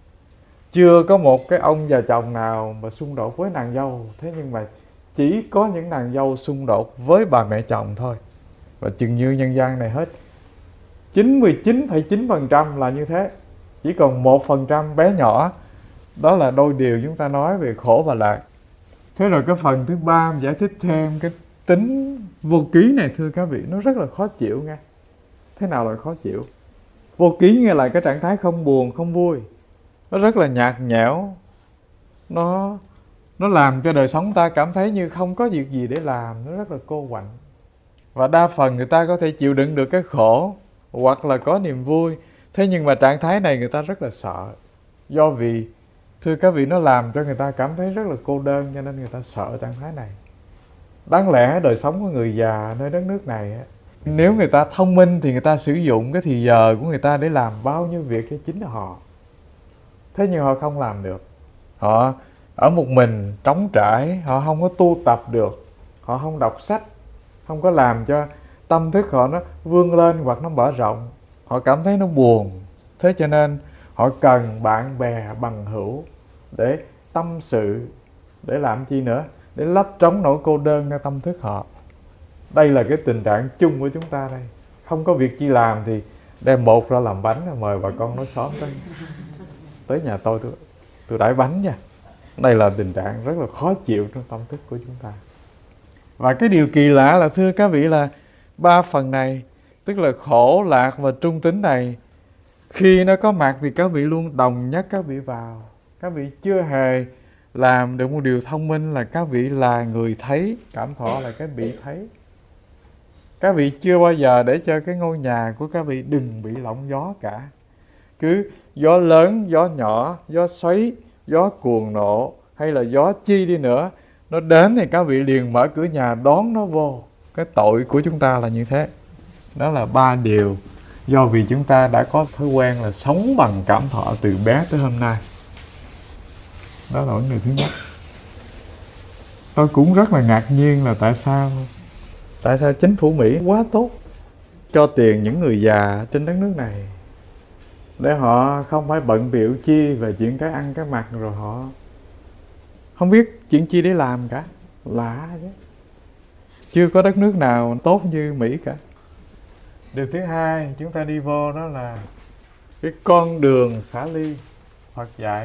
Chưa có một cái ông già chồng nào mà xung đột với nàng dâu, thế nhưng mà chỉ có những nàng dâu xung đột với bà mẹ chồng thôi. Và chừng như nhân gian này hết 99,9% là như thế. Chỉ còn 1% bé nhỏ, đó là đôi điều chúng ta nói về khổ và lạc. Thế rồi cái phần thứ ba giải thích thêm cái tính vô ký này thưa các vị, nó rất là khó chịu nghe. Thế nào là khó chịu? Vô ký nghe là cái trạng thái không buồn, không vui. Nó rất là nhạt nhẽo. Nó làm cho đời sống ta cảm thấy như không có việc gì để làm. Nó rất là cô quạnh. Và đa phần người ta có thể chịu đựng được cái khổ, hoặc là có niềm vui. Thế nhưng mà trạng thái này người ta rất là sợ. Do vì thưa các vị, nó làm cho người ta cảm thấy rất là cô đơn, cho nên người ta sợ trạng thái này. Đáng lẽ đời sống của người già nơi đất nước này, nếu người ta thông minh thì người ta sử dụng cái thì giờ của người ta để làm bao nhiêu việc cho chính họ. Thế nhưng họ không làm được. Họ ở một mình trống trải, họ không có tu tập được, họ không đọc sách, không có làm cho tâm thức họ nó vươn lên hoặc nó mở rộng. Họ cảm thấy nó buồn. Thế cho nên họ cần bạn bè bằng hữu để tâm sự, để làm chi nữa? Để lấp trống nỗi cô đơn trong tâm thức họ. Đây là cái tình trạng chung của chúng ta đây. Không có việc chi làm thì đem bột ra làm bánh, mời bà con nói xóm tới nhà tôi đãi bánh nha. Đây là tình trạng rất là khó chịu trong tâm thức của chúng ta. Và cái điều kỳ lạ là thưa các vị là ba phần này, tức là khổ, lạc và trung tính này, khi nó có mặt thì các vị luôn đồng nhất các vị vào. Các vị chưa hề làm được một điều thông minh là các vị là người thấy, cảm thọ là cái bị thấy. Các vị chưa bao giờ để cho cái ngôi nhà của các vị đừng bị lộng gió cả. Cứ gió lớn, gió nhỏ, gió xoáy, gió cuồng nộ hay là gió chi đi nữa, nó đến thì các vị liền mở cửa nhà đón nó vô. Cái tội của chúng ta là như thế. Đó là ba điều do vì chúng ta đã có thói quen là sống bằng cảm thọ từ bé tới hôm nay. Đó là vấn đề thứ nhất. Tôi cũng rất là ngạc nhiên là tại sao chính phủ Mỹ quá tốt, cho tiền những người già trên đất nước này để họ không phải bận bịu chi về chuyện cái ăn cái mặc, rồi họ không biết chuyện chi để làm cả. Lạ chứ, chưa có đất nước nào tốt như Mỹ cả. Điều thứ hai chúng ta đi vô đó là cái con đường xả ly Phật dạy.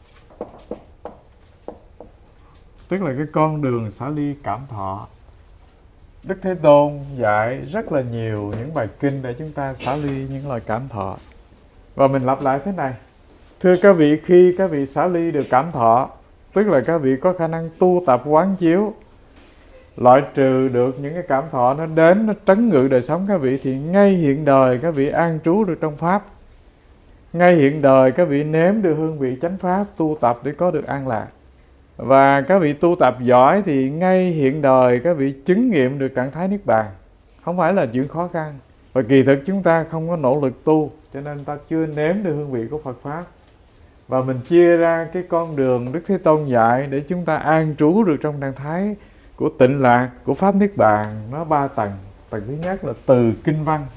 Tức là cái con đường xả ly cảm thọ. Đức Thế Tôn dạy rất là nhiều những bài kinh để chúng ta xả ly những lời cảm thọ. Và mình lặp lại thế này: thưa các vị, khi các vị xả ly được cảm thọ, tức là các vị có khả năng tu tập quán chiếu, loại trừ được những cái cảm thọ nó đến, nó trấn ngự đời sống các vị, thì ngay hiện đời các vị an trú được trong Pháp. Ngay hiện đời các vị nếm được hương vị chánh Pháp, tu tập để có được an lạc. Và các vị tu tập giỏi thì ngay hiện đời các vị chứng nghiệm được trạng thái Niết Bàn. Không phải là chuyện khó khăn. Và kỳ thực chúng ta không có nỗ lực tu, cho nên ta chưa nếm được hương vị của Phật Pháp. Và mình chia ra cái con đường Đức Thế Tôn dạy để chúng ta an trú được trong trạng thái của tịnh lạc, của Pháp Niết Bàn. Nó 3 tầng. Tầng thứ nhất là từ kinh văn.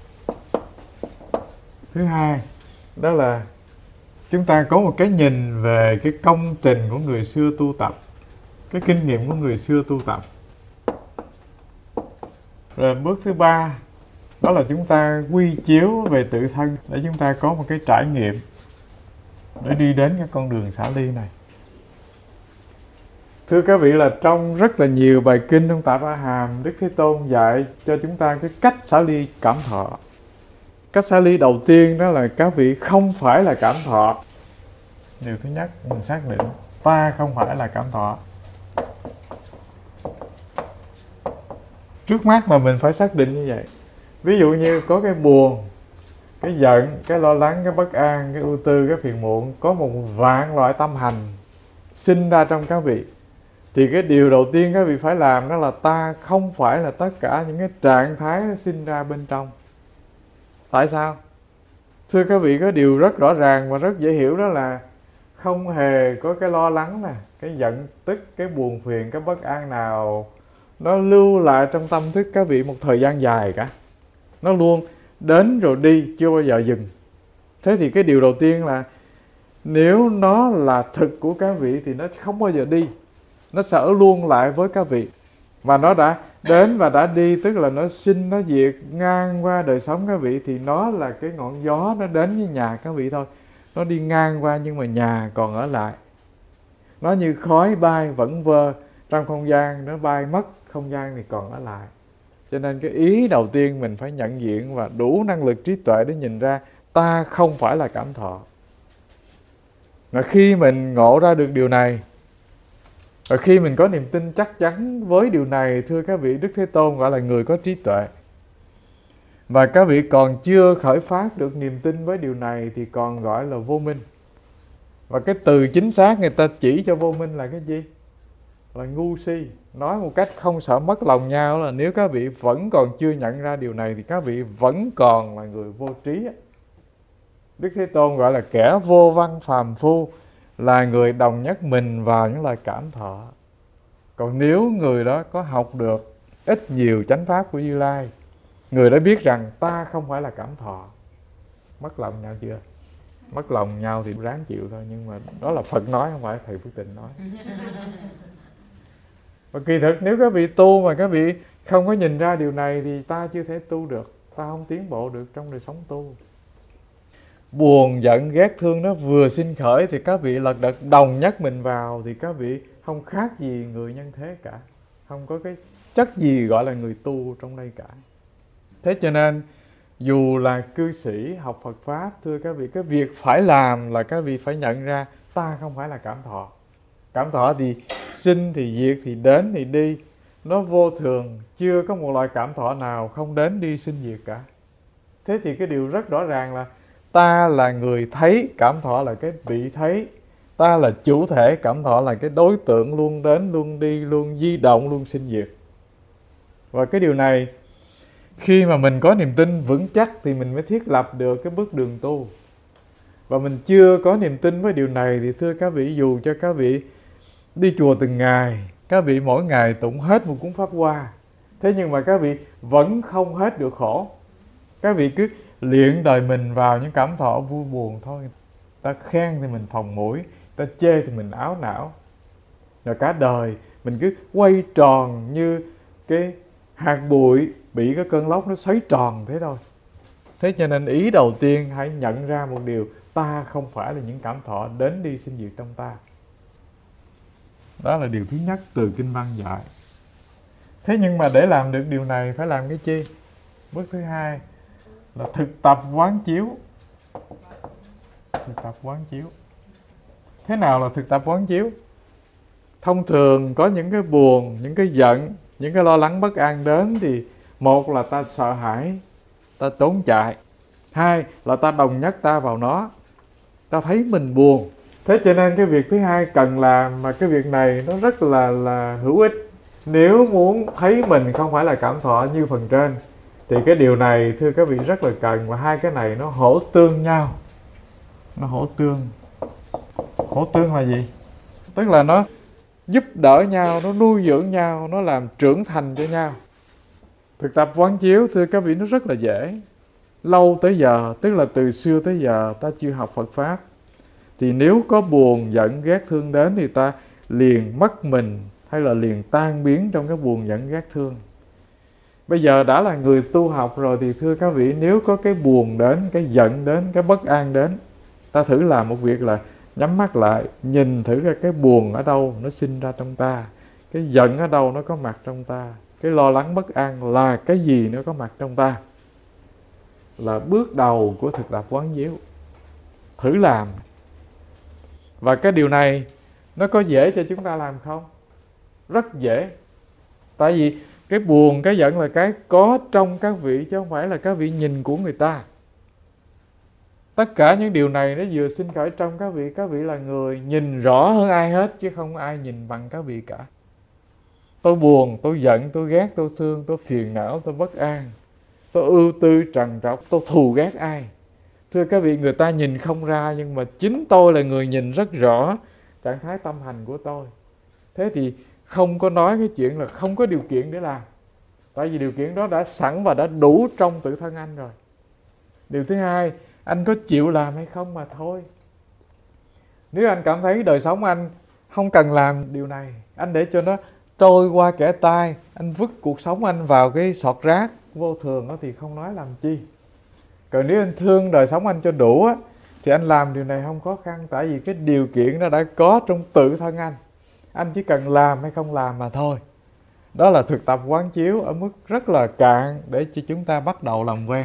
Thứ hai đó là chúng ta có một cái nhìn về cái công trình của người xưa tu tập, cái kinh nghiệm của người xưa tu tập. Rồi bước thứ ba đó là chúng ta quy chiếu về tự thân để chúng ta có một cái trải nghiệm để đi đến cái con đường xả ly này. Thưa các vị, là trong rất là nhiều bài kinh trong Tạp A Hàm, Đức Thế Tôn dạy cho chúng ta cái cách xả ly cảm thọ. Cách xả ly đầu tiên đó là các vị không phải là cảm thọ. Điều thứ nhất mình xác định ta không phải là cảm thọ. Trước mắt mà mình phải xác định như vậy. Ví dụ như có cái buồn, cái giận, cái lo lắng, cái bất an, cái ưu tư, cái phiền muộn, có một vạn loại tâm hành sinh ra trong các vị. Thì cái điều đầu tiên các vị phải làm đó là ta không phải là tất cả những cái trạng thái sinh ra bên trong. Tại sao? Thưa các vị, có điều rất rõ ràng và rất dễ hiểu, đó là không hề có cái lo lắng nè, cái giận tức, cái buồn phiền, cái bất an nào nó lưu lại trong tâm thức các vị một thời gian dài cả. Nó luôn đến rồi đi, chưa bao giờ dừng. Thế thì cái điều đầu tiên là nếu nó là thực của các vị thì nó không bao giờ đi. Nó sẽ ở luôn lại với các vị. Và nó đã đến và đã đi, tức là nó sinh, nó diệt ngang qua đời sống các vị. Thì nó là cái ngọn gió, nó đến với nhà các vị thôi. Nó đi ngang qua nhưng mà nhà còn ở lại. Nó như khói bay vẩn vơ trong không gian, nó bay mất, không gian thì còn ở lại. Cho nên cái ý đầu tiên mình phải nhận diện và đủ năng lực trí tuệ để nhìn ra ta không phải là cảm thọ. Và khi mình ngộ ra được điều này, và khi mình có niềm tin chắc chắn với điều này, thưa các vị, Đức Thế Tôn gọi là người có trí tuệ. Và các vị còn chưa khởi phát được niềm tin với điều này thì còn gọi là vô minh. Và cái từ chính xác người ta chỉ cho vô minh là cái gì? Là ngu si. Nói một cách không sợ mất lòng nhau là nếu các vị vẫn còn chưa nhận ra điều này thì các vị vẫn còn là người vô trí. Đức Thế Tôn gọi là kẻ vô văn phàm phu, là người đồng nhất mình vào những lời cảm thọ. Còn nếu người đó có học được ít nhiều chánh pháp của Như Lai, người đã biết rằng ta không phải là cảm thọ. Mất lòng nhau chưa? Mất lòng nhau thì ráng chịu thôi, nhưng mà đó là Phật nói, không phải Thầy Phước Tịnh nói. Và kỳ thực nếu các vị tu mà các vị không có nhìn ra điều này thì ta chưa thể tu được, ta không tiến bộ được trong đời sống tu. Buồn, giận, ghét, thương nó vừa sinh khởi thì các vị lật đật đồng nhất mình vào thì các vị không khác gì người nhân thế cả. Không có cái chất gì gọi là người tu trong đây cả. Thế cho nên dù là cư sĩ học Phật Pháp, thưa các vị, cái việc phải làm là các vị phải nhận ra ta không phải là cảm thọ. Cảm thọ thì sinh thì diệt, thì đến thì đi. Nó vô thường, chưa có một loại cảm thọ nào không đến đi sinh diệt cả. Thế thì cái điều rất rõ ràng là ta là người thấy, cảm thọ là cái bị thấy. Ta là chủ thể, cảm thọ là cái đối tượng luôn đến, luôn đi, luôn di động, luôn sinh diệt. Và cái điều này khi mà mình có niềm tin vững chắc thì mình mới thiết lập được cái bước đường tu. Và mình chưa có niềm tin với điều này thì thưa các vị, dù cho các vị đi chùa từng ngày, Các vị mỗi ngày tụng hết một cuốn Pháp Hoa, thế nhưng mà các vị vẫn không hết được khổ. Các vị cứ luyện đời mình vào những cảm thọ vui buồn thôi. Ta khen thì mình phồng mũi, ta chê thì mình áo não. Rồi cả đời mình cứ quay tròn như cái hạt bụi bị cái cơn lốc nó xoáy tròn thế thôi. Thế cho nên ý đầu tiên hãy nhận ra một điều, ta không phải là những cảm thọ đến đi sinh diệt trong ta. Đó là điều thứ nhất từ kinh văn dạy. Thế nhưng mà để làm được điều này phải làm cái chi? Bước thứ hai là thực tập quán chiếu. Thực tập quán chiếu. Thế nào là thực tập quán chiếu? Thông thường có những cái buồn, những cái giận, những cái lo lắng bất an đến thì một là ta sợ hãi, ta trốn chạy. Hai là ta đồng nhất ta vào nó, ta thấy mình buồn. Thế cho nên cái việc thứ hai cần làm, mà cái việc này nó rất là hữu ích. Nếu muốn thấy mình không phải là cảm thọ như phần trên thì cái điều này thưa các vị rất là cần. Và hai cái này nó hỗ tương nhau. Nó hỗ tương. Hỗ tương là gì? Tức là nó giúp đỡ nhau, nó nuôi dưỡng nhau, nó làm trưởng thành cho nhau. Thực tập quán chiếu thưa các vị nó rất là dễ. Lâu tới giờ, tức là từ xưa tới giờ ta chưa học Phật Pháp, thì nếu có buồn, giận, ghét, thương đến thì ta liền mất mình hay là liền tan biến trong cái buồn, giận, ghét, thương. Bây giờ đã là người tu học rồi thì thưa các vị, nếu có cái buồn đến, cái giận đến, cái bất an đến, ta thử làm một việc là nhắm mắt lại, nhìn thử ra cái buồn ở đâu nó sinh ra trong ta, cái giận ở đâu nó có mặt trong ta, cái lo lắng bất an là cái gì nó có mặt trong ta. Là bước đầu của thực tập quán chiếu. Thử làm. Và cái điều này nó có dễ cho chúng ta làm không? Rất dễ. Tại vì cái buồn, cái giận là cái có trong các vị, chứ không phải là các vị nhìn của người ta. Tất cả những điều này nó vừa sinh khởi trong các vị là người nhìn rõ hơn ai hết, chứ không ai nhìn bằng các vị cả. Tôi buồn, tôi giận, tôi ghét, tôi thương, tôi phiền não, tôi bất an, tôi ưu tư trằn trọc, tôi thù ghét ai. Thưa các vị, người ta nhìn không ra, nhưng mà chính tôi là người nhìn rất rõ trạng thái tâm hành của tôi. Thế thì không có nói cái chuyện là không có điều kiện để làm. Tại vì điều kiện đó đã sẵn và đã đủ trong tự thân anh rồi. Điều thứ hai, anh có chịu làm hay không mà thôi. Nếu anh cảm thấy đời sống anh không cần làm điều này, anh để cho nó trôi qua kẻ tai, anh vứt cuộc sống anh vào cái sọt rác vô thường đó thì không nói làm chi. Còn nếu anh thương đời sống anh cho đủ á, thì anh làm điều này không khó khăn. Tại vì cái điều kiện nó đã có trong tự thân anh chỉ cần làm hay không làm mà thôi. Đó là thực tập quán chiếu ở mức rất là cạn để cho chúng ta bắt đầu làm quen.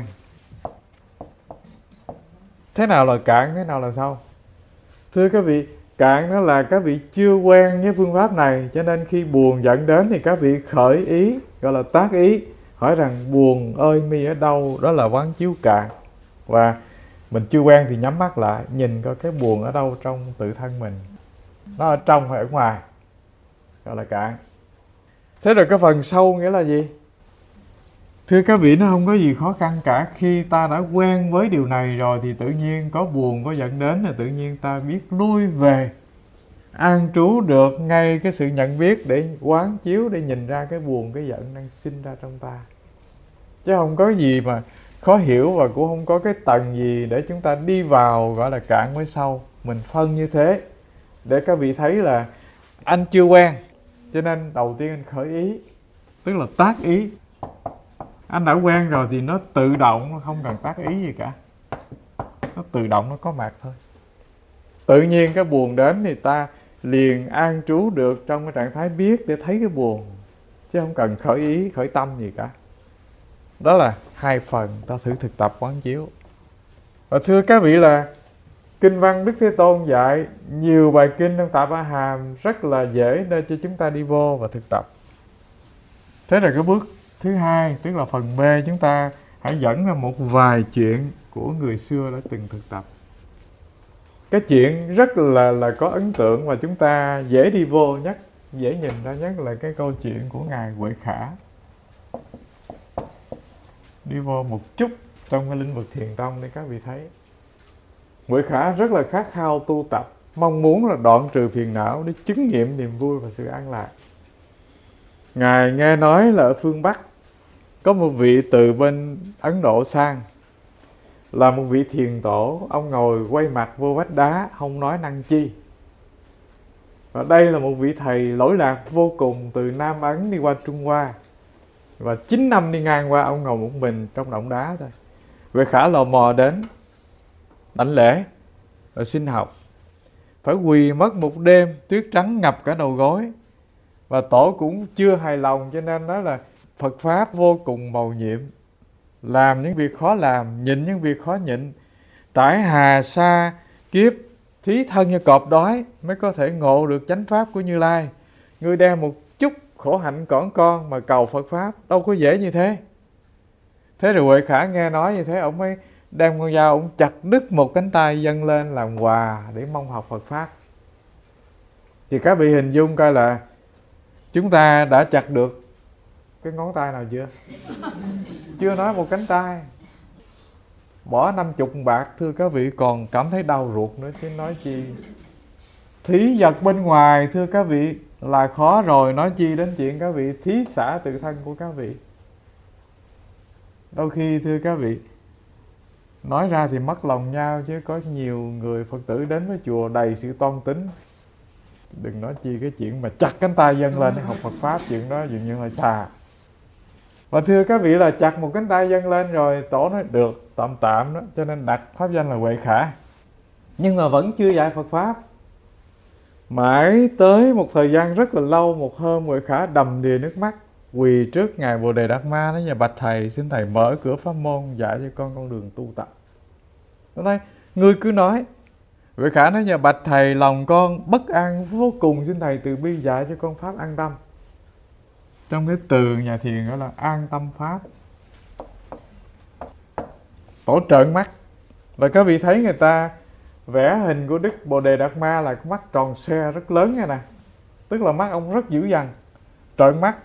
Thế nào là cạn, thế nào là sâu? Thưa các vị, cạn đó là các vị chưa quen với phương pháp này, cho nên khi buồn giận đến thì các vị khởi ý, gọi là tác ý, hỏi rằng buồn ơi mi ở đâu, đó là quán chiếu cạn. Và mình chưa quen thì nhắm mắt lại, nhìn coi cái buồn ở đâu trong tự thân mình, nó ở trong hay ở ngoài, gọi là cạn. Thế rồi cái phần sâu nghĩa là gì? Thưa các vị, nó không có gì khó khăn cả. Khi ta đã quen với điều này rồi thì tự nhiên có buồn, có giận đến là tự nhiên ta biết lui về, an trú được ngay cái sự nhận biết để quán chiếu, để nhìn ra cái buồn, cái giận đang sinh ra trong ta. Chứ không có gì mà khó hiểu, và cũng không có cái tầng gì để chúng ta đi vào gọi là cạn với sâu. Mình phân như thế để các vị thấy là anh chưa quen, cho nên đầu tiên anh khởi ý, tức là tác ý. Anh đã quen rồi thì nó tự động, nó không cần tác ý gì cả, nó tự động nó có mặt thôi. Tự nhiên cái buồn đến thì ta liền an trú được trong cái trạng thái biết để thấy cái buồn, chứ không cần khởi ý, khởi tâm gì cả. Đó là hai phần ta thử thực tập quán chiếu. Và thưa các vị là kinh văn Đức Thế Tôn dạy nhiều bài kinh trong Tạp A Hàm rất là dễ để cho chúng ta đi vô và thực tập. Thế là cái bước thứ hai, tức là phần B, chúng ta hãy dẫn ra một vài chuyện của người xưa đã từng thực tập. Cái chuyện rất là có ấn tượng và chúng ta dễ đi vô nhất, dễ nhìn ra nhất là cái câu chuyện của Ngài Huệ Khả. Đi vô một chút trong cái lĩnh vực thiền tông để các vị thấy. Huệ Khả rất là khát khao tu tập, mong muốn là đoạn trừ phiền não để chứng nghiệm niềm vui và sự an lạc. Ngài nghe nói là ở phương Bắc có một vị từ bên Ấn Độ sang, là một vị thiền tổ. Ông ngồi quay mặt vô vách đá, không nói năng chi. Và đây là một vị thầy lỗi lạc vô cùng, từ Nam Ấn đi qua Trung Hoa, và 9 năm đi ngang qua, ông ngồi một mình trong động đá thôi. Huệ Khả lò mò đến đảnh lễ và xin học. Phải quỳ mất một đêm, tuyết trắng ngập cả đầu gối. Và tổ cũng chưa hài lòng, cho nên nói là Phật Pháp vô cùng mầu nhiệm, làm những việc khó làm, nhịn những việc khó nhịn, trải hà sa kiếp, thí thân như cọp đói mới có thể ngộ được chánh Pháp của Như Lai. Ngươi đem một chút khổ hạnh cỏn con mà cầu Phật Pháp, đâu có dễ như thế. Thế rồi Huệ Khả nghe nói như thế, ông mới đem con dao, ông chặt đứt một cánh tay dâng lên làm quà để mong học Phật Pháp. Thì các vị hình dung coi là chúng ta đã chặt được cái ngón tay nào chưa? Chưa nói một cánh tay. Bỏ 50 bạc thưa các vị còn cảm thấy đau ruột nữa chứ nói chi. Thí vật bên ngoài thưa các vị là khó rồi, nói chi đến chuyện các vị thí xả tự thân của các vị. Đôi khi thưa các vị, nói ra thì mất lòng nhau, chứ có nhiều người Phật tử đến với chùa đầy sự toan tính. Đừng nói chi cái chuyện mà chặt cánh tay dâng lên để học Phật Pháp, chuyện đó dường như hơi xa. Và thưa các vị là chặt một cánh tay dâng lên rồi, tổ nói được, tạm tạm đó, cho nên đặt pháp danh là Huệ Khả. Nhưng mà vẫn chưa dạy Phật Pháp. Mãi tới một thời gian rất là lâu, một hôm Huệ Khả đầm đìa nước mắt, quỳ trước Ngài Bồ Đề Đạt Ma, nói: bạch thầy, xin thầy mở cửa pháp môn dạy cho con đường tu tập. Nó nói: ngươi cứ nói. Huệ Khả nói: bạch thầy, lòng con bất an vô cùng, xin thầy từ bi dạy cho con pháp an tâm. Trong cái từ nhà thiền đó là an tâm pháp. Tổ trợn mắt. Và các vị thấy người ta vẽ hình của Đức Bồ Đề Đạt Ma là mắt tròn xoe rất lớn nha nè, tức là mắt ông rất dữ dằn, trợn mắt.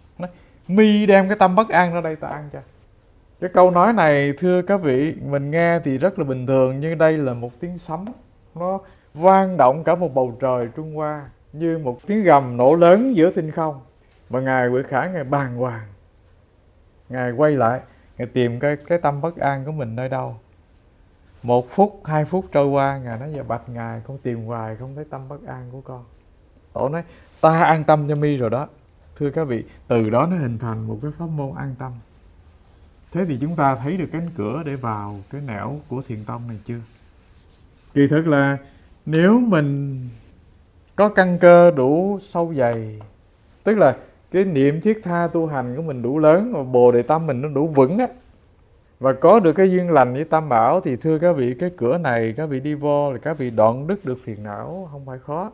Mi đem cái tâm bất an ra đây ta ăn cho. Cái câu nói này thưa các vị, mình nghe thì rất là bình thường, nhưng đây là một tiếng sấm, nó vang động cả một bầu trời Trung Hoa, như một tiếng gầm nổ lớn giữa thinh không. Và Ngài Huệ Khả, Ngài bàng hoàng, Ngài quay lại, Ngài tìm cái tâm bất an của mình nơi đâu. 1 phút, 2 phút trôi qua, Ngài nói: bạch Ngài, con tìm hoài không thấy tâm bất an của con. Tổ nói: ta an tâm cho mi rồi đó. Thưa các vị, từ đó nó hình thành một cái pháp môn an tâm. Thế thì chúng ta thấy được cánh cửa để vào cái nẻo của thiền tông này chưa? Kỳ thực là nếu mình có căn cơ đủ sâu dày, tức là cái niệm thiết tha tu hành của mình đủ lớn, và Bồ Đề Tâm mình nó đủ vững á, và có được cái duyên lành với Tam Bảo, thì thưa các vị, cái cửa này các vị đi vô là các vị đoạn đứt được phiền não, không phải khó.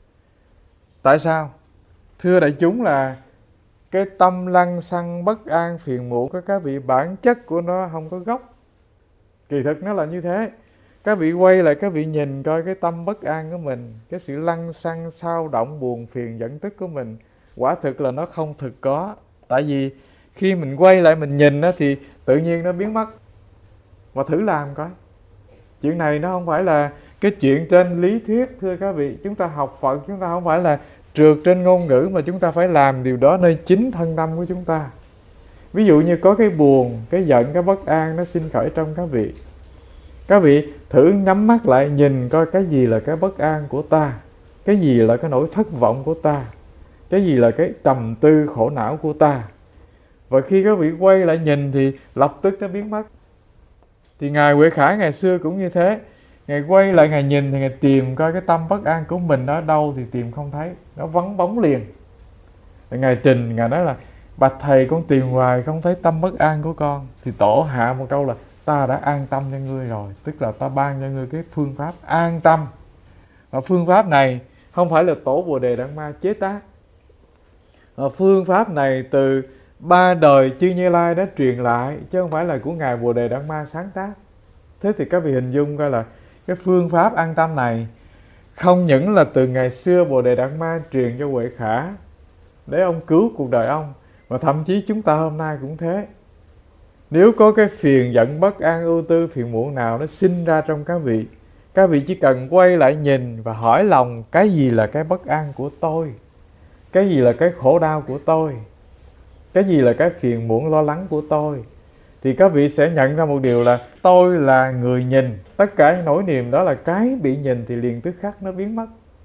Tại sao? Thưa đại chúng, là cái tâm lăng xăng bất an phiền muộn của các vị, bản chất của nó không có gốc. Kỳ thực nó là như thế. Các vị quay lại, các vị nhìn coi cái tâm bất an của mình, cái sự lăng xăng xao động buồn phiền giận tức của mình, quả thực là nó không thực có. Tại vì khi mình quay lại mình nhìn đó, thì tự nhiên nó biến mất. Và thử làm coi. Chuyện này nó không phải là cái chuyện trên lý thuyết thưa các vị. Chúng ta học Phật, chúng ta không phải là trượt trên ngôn ngữ, mà chúng ta phải làm điều đó nơi chính thân tâm của chúng ta. Ví dụ như có cái buồn, cái giận, cái bất an nó sinh khởi trong các vị. Các vị thử nhắm mắt lại nhìn coi cái gì là cái bất an của ta, cái gì là cái nỗi thất vọng của ta, cái gì là cái trầm tư khổ não của ta. Và khi các vị quay lại nhìn thì lập tức nó biến mất. Thì Ngài Huệ Khả ngày xưa cũng như thế. Ngài quay lại, Ngài nhìn thì Ngài tìm coi cái tâm bất an của mình ở đâu, thì tìm không thấy, nó vắng bóng liền. Rồi Ngài trình, Ngài nói là: bạch thầy, con tìm hoài không thấy tâm bất an của con. Thì tổ hạ một câu là: ta đã an tâm cho ngươi rồi, tức là ta ban cho ngươi cái phương pháp an tâm. Và phương pháp này không phải là tổ Bồ Đề Đạt Ma chế tác. Phương pháp này từ 3 đời chư Như Lai đã truyền lại, chứ không phải là của Ngài Bồ Đề Đạt Ma sáng tác. Thế thì các vị hình dung coi là cái phương pháp an tâm này không những là từ ngày xưa Bồ Đề Đạt Ma truyền cho Huệ Khả để ông cứu cuộc đời ông, mà thậm chí chúng ta hôm nay cũng thế. Nếu có cái phiền giận bất an ưu tư phiền muộn nào nó sinh ra trong các vị chỉ cần quay lại nhìn và hỏi lòng: cái gì là cái bất an của tôi, Cái gì là cái khổ đau của tôi? Cái gì là cái phiền muộn lo lắng của tôi? Thì các vị sẽ nhận ra một điều là tôi là người nhìn. Tất cả những nỗi niềm đó là cái bị nhìn thì liền tức khắc nó biến mất,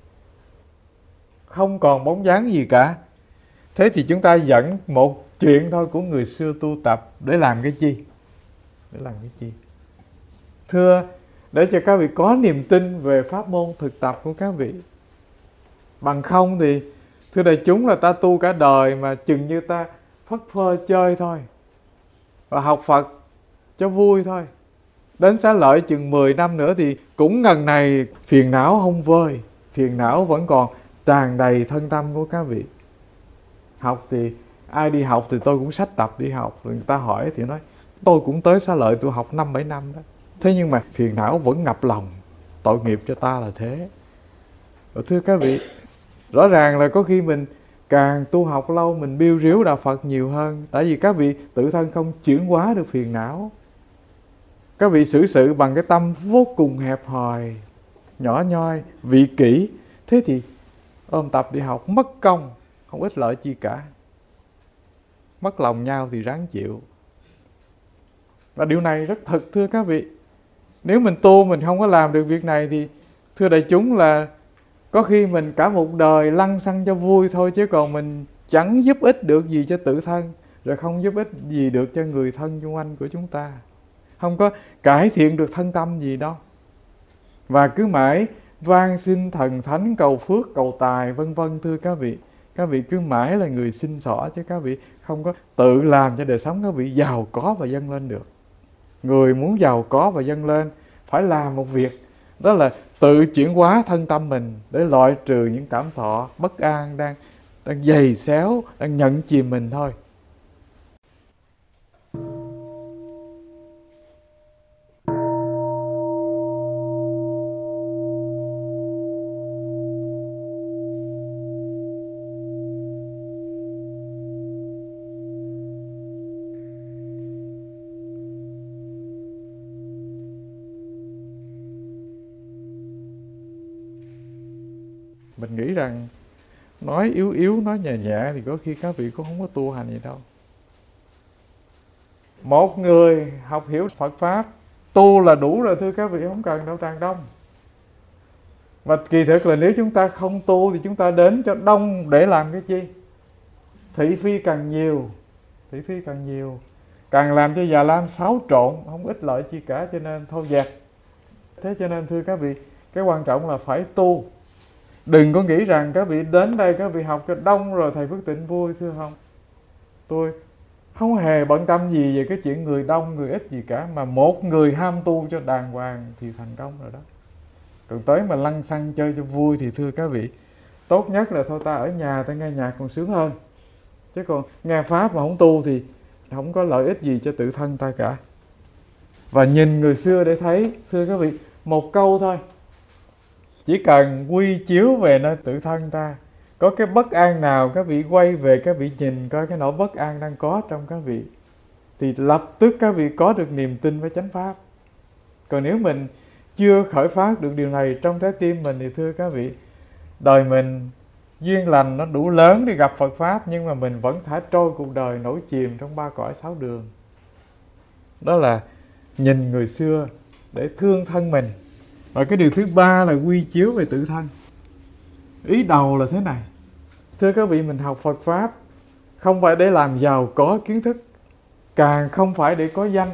không còn bóng dáng gì cả. Thế thì chúng ta dẫn một chuyện thôi của người xưa tu tập để làm cái chi? Để làm cái chi? Thưa, để cho các vị có niềm tin về pháp môn thực tập của các vị. Bằng không thì thưa đại chúng, là ta tu cả đời mà chừng như ta phất phơ chơi thôi, và học Phật cho vui thôi. Đến Xá Lợi chừng 10 năm nữa thì cũng ngần này phiền não không vơi, phiền não vẫn còn tràn đầy thân tâm của các vị. Học thì ai đi học thì tôi cũng xách tập đi học. Người ta hỏi thì nói tôi cũng tới Xá Lợi tôi học 5-7 năm đó. Thế nhưng mà phiền não vẫn ngập lòng. Tội nghiệp cho ta là thế. Và thưa các vị, rõ ràng là có khi mình càng tu học lâu mình biêu riếu đạo Phật nhiều hơn. Tại vì các vị tự thân không chuyển hóa được phiền não. Các vị xử sự bằng cái tâm vô cùng hẹp hòi, nhỏ nhoi, vị kỷ. Thế thì ôm tập đi học mất công, không ích lợi chi cả. Mất lòng nhau thì ráng chịu. Và điều này rất thật thưa các vị. Nếu mình tu mình không có làm được việc này thì thưa đại chúng là có khi mình cả một đời lăng xăng cho vui thôi, chứ còn mình chẳng giúp ích được gì cho tự thân, rồi không giúp ích gì được cho người thân xung quanh của chúng ta. Không có cải thiện được thân tâm gì đâu. Và cứ mãi van xin thần thánh cầu phước, cầu tài vân vân thưa các vị. Các vị cứ mãi là người xin xỏ, chứ các vị không có tự làm cho đời sống các vị giàu có và dâng lên được. Người muốn giàu có và dâng lên phải làm một việc, đó là tự chuyển hóa thân tâm mình để loại trừ những cảm thọ bất an đang dày xéo, đang nhận chìm mình thôi. Mình nghĩ rằng nói yếu yếu, nói nhẹ nhẹ thì có khi các vị cũng không có tu hành gì đâu. Một người học hiểu Phật Pháp, tu là đủ rồi thưa các vị, không cần đâu tràn đông. Và kỳ thực là nếu chúng ta không tu thì chúng ta đến cho đông để làm cái chi? Thị phi càng nhiều, thị phi càng nhiều, càng làm cho Già Lam xáo trộn, không ích lợi chi cả, cho nên thôi dẹp. Thế cho nên thưa các vị, cái quan trọng là phải tu. Đừng có nghĩ rằng các vị đến đây các vị học cho đông rồi thầy Phước Tịnh vui, thưa không. Tôi không hề bận tâm gì về cái chuyện người đông người ít gì cả, mà một người ham tu cho đàng hoàng thì thành công rồi đó. Còn tới mà lăng xăng chơi cho vui thì thưa các vị, tốt nhất là thôi ta ở nhà ta nghe nhạc còn sướng hơn. Chứ còn nghe Pháp mà không tu thì không có lợi ích gì cho tự thân ta cả. Và nhìn người xưa để thấy, thưa các vị, một câu thôi, chỉ cần quy chiếu về nơi tự thân ta, có cái bất an nào các vị quay về các vị nhìn coi cái nỗi bất an đang có trong các vị, thì lập tức các vị có được niềm tin với chánh pháp. Còn nếu mình chưa khởi phát được điều này trong trái tim mình thì thưa các vị, đời mình duyên lành nó đủ lớn để gặp Phật Pháp, nhưng mà mình vẫn thả trôi cuộc đời nổi chìm trong 3 cõi 6 đường. Đó là nhìn người xưa để thương thân mình. Và cái điều thứ ba là quy chiếu về tự thân. Ý đầu là thế này, thưa các vị, mình học Phật Pháp không phải để làm giàu có kiến thức, càng không phải để có danh.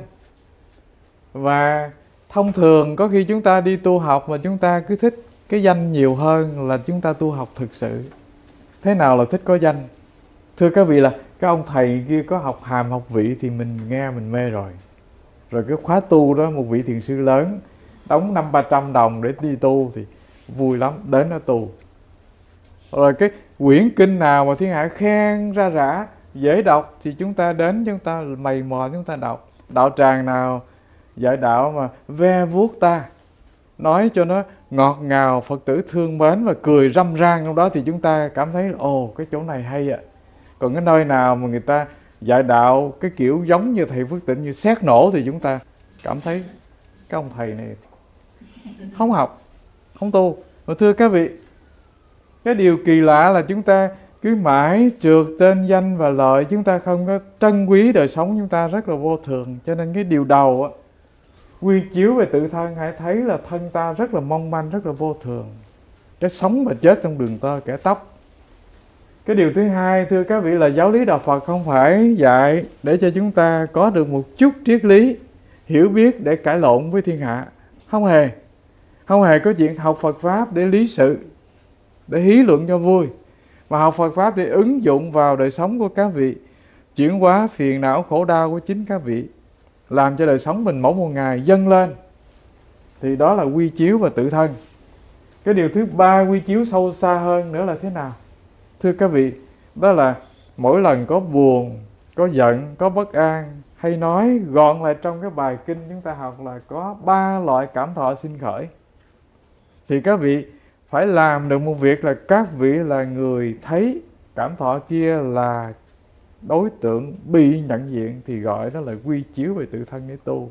Và thông thường có khi chúng ta đi tu học mà chúng ta cứ thích cái danh nhiều hơn là chúng ta tu học thực sự. Thế nào là thích có danh? Thưa các vị, là cái ông thầy kia có học hàm học vị thì mình nghe mình mê rồi. Rồi cái khóa tu đó, một vị thiền sư lớn đóng 500-300 đồng để đi tu thì vui lắm, đến đó tu. Rồi cái quyển kinh nào mà thiên hạ khen ra rã, dễ đọc thì chúng ta đến, chúng ta mày mò chúng ta đọc. Đạo tràng nào dạy đạo mà ve vuốt ta, nói cho nó ngọt ngào, Phật tử thương mến và cười râm ran trong đó thì chúng ta cảm thấy ồ, cái chỗ này hay ạ. Còn cái nơi nào mà người ta dạy đạo cái kiểu giống như thầy Phước Tịnh, như sét nổ, thì chúng ta cảm thấy cái ông thầy này không học, không tu. Mà thưa các vị, cái điều kỳ lạ là chúng ta cứ mãi trượt trên danh và lợi, chúng ta không có trân quý đời sống, chúng ta rất là vô thường. Cho nên cái điều đầu á, quy chiếu về tự thân, hãy thấy là thân ta rất là mong manh, rất là vô thường. Cái sống và chết trong đường tơ kẻ tóc. Cái điều thứ hai, thưa các vị, là giáo lý đạo Phật không phải dạy để cho chúng ta có được một chút triết lý, hiểu biết để cãi lộn với thiên hạ. Không hề. Không hề có chuyện học Phật Pháp để lý sự, để hí luận cho vui. Mà học Phật Pháp để ứng dụng vào đời sống của các vị, chuyển hóa phiền não khổ đau của chính các vị, làm cho đời sống mình mỗi một ngày dâng lên. Thì đó là quy chiếu và tự thân. Cái điều thứ ba, quy chiếu sâu xa hơn nữa là thế nào? Thưa các vị, đó là mỗi lần có buồn, có giận, có bất an, hay nói gọn lại trong cái bài kinh chúng ta học là có 3 loại cảm thọ sinh khởi. Thì các vị phải làm được một việc là các vị là người thấy cảm thọ kia là đối tượng bị nhận diện, thì gọi đó là quy chiếu về tự thân để tu.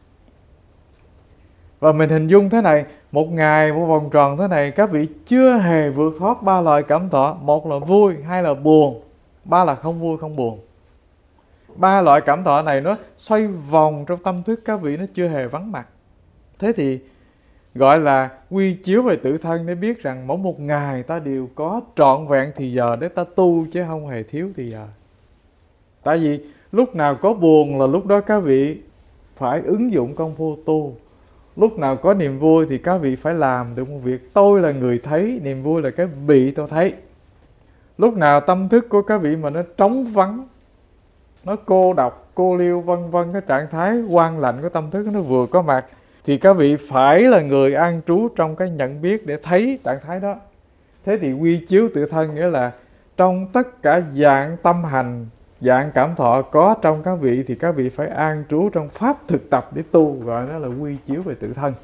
Và mình hình dung thế này, một ngày một vòng tròn thế này, các vị chưa hề vượt thoát 3 loại cảm thọ. Một là vui, hai là buồn, ba là không vui không buồn. 3 loại cảm thọ này nó xoay vòng trong tâm thức các vị, nó chưa hề vắng mặt. Thế thì gọi là quy chiếu về tự thân, để biết rằng mỗi một ngày ta đều có trọn vẹn thì giờ để ta tu, chứ không hề thiếu thì giờ. Tại vì lúc nào có buồn là lúc đó các vị phải ứng dụng công phu tu. Lúc nào có niềm vui thì các vị phải làm được một việc. Tôi là người thấy, niềm vui là cái bị tôi thấy. Lúc nào tâm thức của các vị mà nó trống vắng, nó cô độc, cô liêu vân vân, cái trạng thái quang lạnh của tâm thức nó vừa có mặt, thì các vị phải là người an trú trong cái nhận biết để thấy trạng thái đó. Thế thì quy chiếu tự thân nghĩa là trong tất cả dạng tâm hành, dạng cảm thọ có trong các vị, thì các vị phải an trú trong pháp thực tập để tu, gọi đó là quy chiếu về tự thân.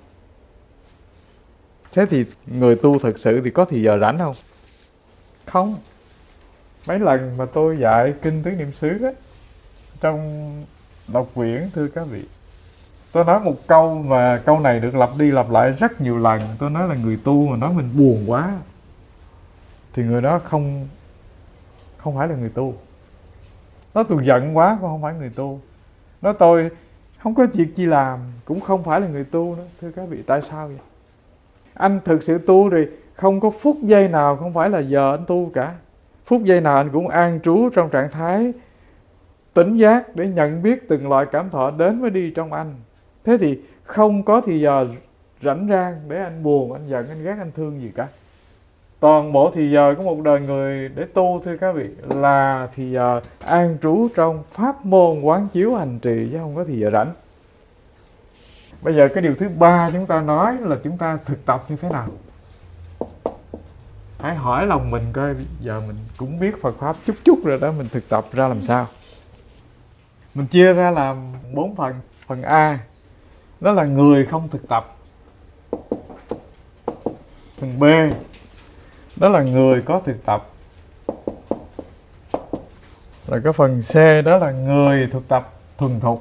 Thế thì người tu thực sự thì có thì giờ rảnh không? Không. Mấy lần mà tôi dạy kinh tứ niệm xứ á, trong đọc quyển, thưa các vị, tôi nói một câu mà câu này được lặp đi lặp lại rất nhiều lần. Tôi nói là người tu mà nói mình buồn quá thì người đó không phải là người tu. Nói tôi giận quá cũng không phải người tu. Nói tôi không có việc gì làm cũng không phải là người tu nữa. Thưa các vị, tại sao vậy? Anh thực sự tu thì không có phút giây nào không phải là giờ anh tu cả. Phút giây nào anh cũng an trú trong trạng thái tỉnh giác để nhận biết từng loại cảm thọ đến với đi trong anh. Thế thì không có thì giờ rảnh rang để anh buồn, anh giận, anh ghét, anh thương gì cả. Toàn bộ thì giờ của một đời người để tu, thưa các vị, là thì giờ an trú trong pháp môn quán chiếu hành trì, chứ không có thì giờ rảnh. Bây giờ cái điều thứ ba chúng ta nói là chúng ta thực tập như thế nào. Hãy hỏi lòng mình coi, giờ mình cũng biết Phật Pháp chút chút rồi đó, mình thực tập ra làm sao. Mình chia ra làm 4 phần. Phần A, đó là người không thực tập. Phần B, đó là người có thực tập. Rồi cái phần C, đó là người thực tập thuần thục.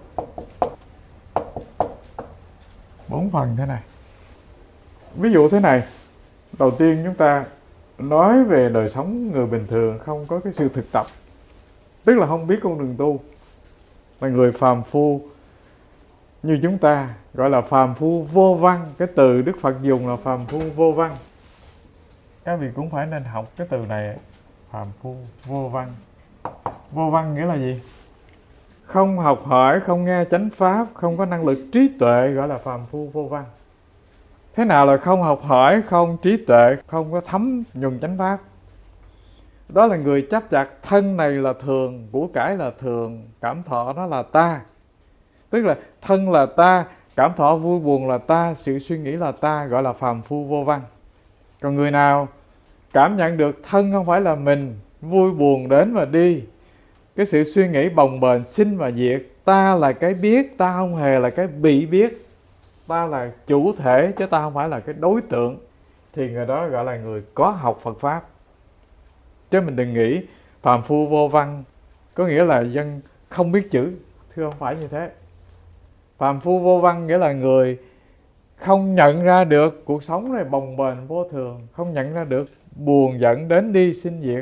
4 phần thế này. Ví dụ thế này, đầu tiên chúng ta nói về đời sống người bình thường không có cái sự thực tập, tức là không biết con đường tu, là người phàm phu như chúng ta, gọi là phàm phu vô văn. Cái từ Đức Phật dùng là phàm phu vô văn. Các vị cũng phải nên học cái từ này, phàm phu vô văn. Vô văn nghĩa là gì? Không học hỏi, không nghe chánh pháp, không có năng lực trí tuệ, gọi là phàm phu vô văn. Thế nào là không học hỏi, không trí tuệ, không có thấm nhuần chánh pháp? Đó là người chấp chặt thân này là thường, của cải là thường, cảm thọ nó là ta. Tức là thân là ta, cảm thọ vui buồn là ta, sự suy nghĩ là ta, gọi là phàm phu vô văn. Còn người nào cảm nhận được thân không phải là mình, vui buồn đến và đi, cái sự suy nghĩ bồng bềnh sinh và diệt, ta là cái biết, ta không hề là cái bị biết, ta là chủ thể chứ ta không phải là cái đối tượng, thì người đó gọi là người có học Phật Pháp. Chứ mình đừng nghĩ phàm phu vô văn có nghĩa là dân không biết chữ. Thưa, không phải như thế. Phàm phu vô văn nghĩa là người không nhận ra được cuộc sống này bồng bềnh vô thường, không nhận ra được buồn giận đến đi sinh diệt,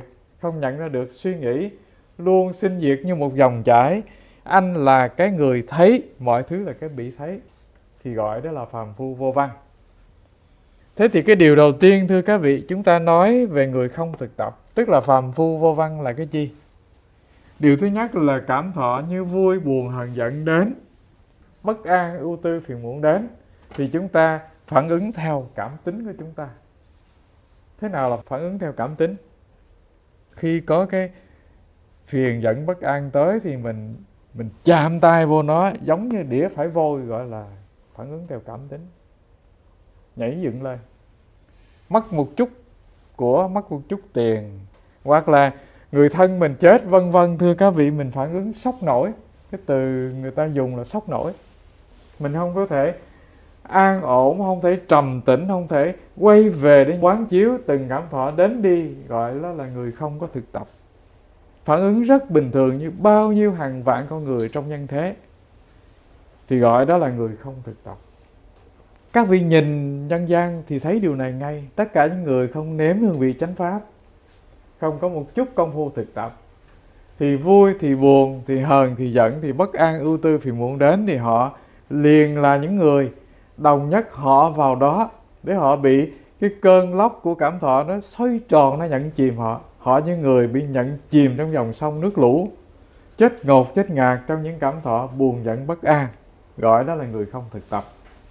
không nhận ra được suy nghĩ luôn sinh diệt như một dòng chảy. Anh là cái người thấy, mọi thứ là cái bị thấy, thì gọi đó là phàm phu vô văn. Thế thì cái điều đầu tiên thưa các vị, chúng ta nói về người không thực tập, tức là phàm phu vô văn là cái gì? Điều thứ nhất là cảm thọ như vui, buồn, hờn, giận đến, bất an, ưu tư, phiền muộn đến, thì chúng ta phản ứng theo cảm tính của chúng ta. Thế nào là phản ứng theo cảm tính? Khi có cái phiền giận bất an tới thì mình chạm tay vô nó giống như đĩa phải vôi, gọi là phản ứng theo cảm tính, nhảy dựng lên. Mất một chút của, mất một chút tiền, hoặc là người thân mình chết vân vân, thưa các vị, mình phản ứng sốc nổi. Cái từ người ta dùng là sốc nổi. Mình không có thể an ổn, không thể trầm tĩnh, không thể quay về để quán chiếu từng cảm thọ đến đi, gọi đó là người không có thực tập. Phản ứng rất bình thường như bao nhiêu hàng vạn con người trong nhân thế, thì gọi đó là người không thực tập. Các vị nhìn nhân gian thì thấy điều này ngay. Tất cả những người không nếm hương vị chánh pháp, không có một chút công phu thực tập, thì vui thì buồn, thì hờn thì giận, thì bất an ưu tư phiền muộn đến, thì họ liền là những người đồng nhất họ vào đó, để họ bị cái cơn lốc của cảm thọ nó xoay tròn, nó nhận chìm họ. Họ như người bị nhận chìm trong dòng sông nước lũ, chết ngột chết ngạt trong những cảm thọ buồn giận bất an, gọi đó là người không thực tập.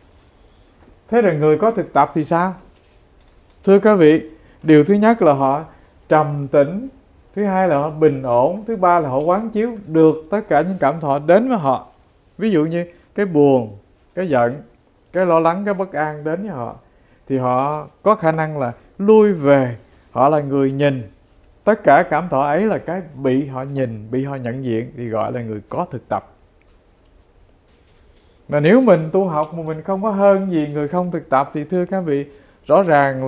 Thế rồi người có thực tập thì sao? Thưa các vị, điều thứ nhất là họ trầm tĩnh, thứ hai là họ bình ổn, thứ ba là họ quán chiếu được tất cả những cảm thọ đến với họ. Ví dụ như cái buồn, cái giận, cái lo lắng, cái bất an đến với họ, thì họ có khả năng là lui về. Họ là người nhìn tất cả cảm thọ ấy là cái bị họ nhìn, bị họ nhận diện, thì gọi là người có thực tập. Mà nếu mình tu học mà mình không có hơn gì người không thực tập, thì thưa các vị, rõ ràng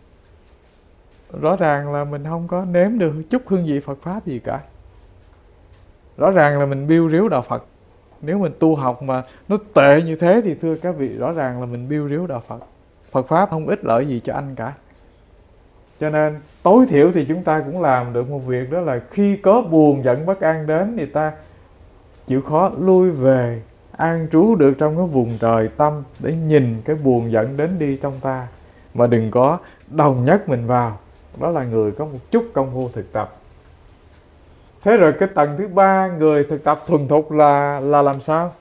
là mình không có nếm được chút hương vị Phật Pháp gì cả. Rõ ràng là mình biêu riếu đạo Phật. Nếu mình tu học mà nó tệ như thế thì thưa các vị, rõ ràng là mình biêu riếu đạo Phật. Phật Pháp không ích lợi gì cho anh cả. Cho nên tối thiểu thì chúng ta cũng làm được một việc, đó là khi có buồn giận bất an đến thì ta chịu khó lui về, an trú được trong cái vùng trời tâm để nhìn cái buồn giận đến đi trong ta, mà đừng có đồng nhất mình vào. Đó là người có một chút công phu thực tập. Thế rồi cái tầng thứ ba, người thực tập thuần thục là làm sao?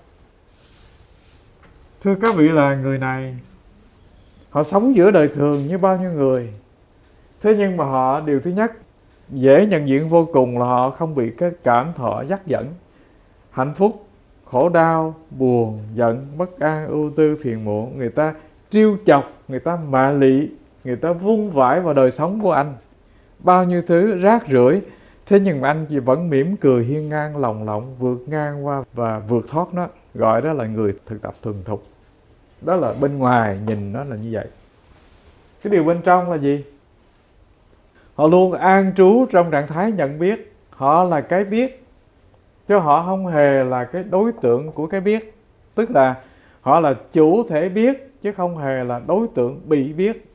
Thưa các vị, là người này họ sống giữa đời thường như bao nhiêu người. Thế nhưng mà họ, điều thứ nhất dễ nhận diện vô cùng là họ không bị cái cảm thọ dắt dẫn. Hạnh phúc, khổ đau, buồn, giận, bất an, ưu tư, phiền muộn, người ta trêu chọc, người ta mạ lị, người ta vung vãi vào đời sống của anh bao nhiêu thứ rác rưởi. Thế nhưng mà anh chỉ vẫn mỉm cười hiên ngang lồng lộng, vượt ngang qua và vượt thoát nó. Gọi đó là người thực tập thuần thục. Đó là bên ngoài nhìn nó là như vậy. Cái điều bên trong là gì? Họ luôn an trú trong trạng thái nhận biết. Họ là cái biết, chứ họ không hề là cái đối tượng của cái biết. Tức là họ là chủ thể biết, chứ không hề là đối tượng bị biết.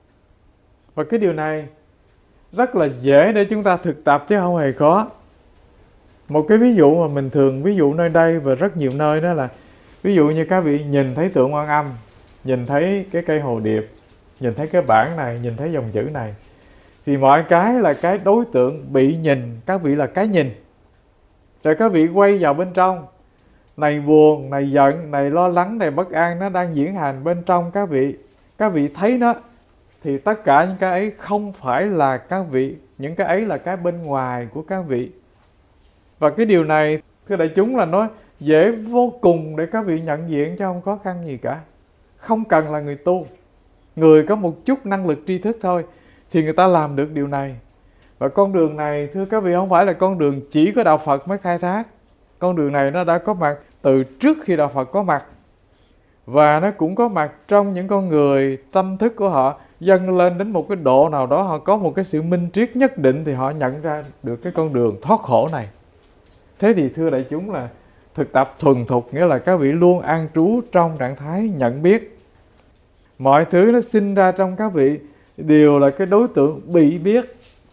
Và cái điều này rất là dễ để chúng ta thực tập, chứ không hề khó. Một cái ví dụ mà mình thường ví dụ nơi đây và rất nhiều nơi, đó là ví dụ như các vị nhìn thấy tượng Quan Âm, nhìn thấy cái cây hồ điệp, nhìn thấy cái bảng này, nhìn thấy dòng chữ này, thì mọi cái là cái đối tượng bị nhìn, các vị là cái nhìn. Rồi các vị quay vào bên trong, này buồn, này giận, này lo lắng, này bất an, nó đang diễn hành bên trong các vị thấy nó, thì tất cả những cái ấy không phải là các vị, những cái ấy là cái bên ngoài của các vị. Và cái điều này thưa đại chúng là nó dễ vô cùng để các vị nhận diện, chứ không khó khăn gì cả. Không cần là người tu, người có một chút năng lực tri thức thôi thì người ta làm được điều này. Và con đường này thưa các vị không phải là con đường chỉ có đạo Phật mới khai thác. Con đường này nó đã có mặt từ trước khi đạo Phật có mặt, và nó cũng có mặt trong những con người tâm thức của họ dâng lên đến một cái độ nào đó, họ có một cái sự minh triết nhất định thì họ nhận ra được cái con đường thoát khổ này. Thế thì thưa đại chúng là thực tập thuần thục nghĩa là các vị luôn an trú trong trạng thái nhận biết. Mọi thứ nó sinh ra trong các vị đều là cái đối tượng bị biết,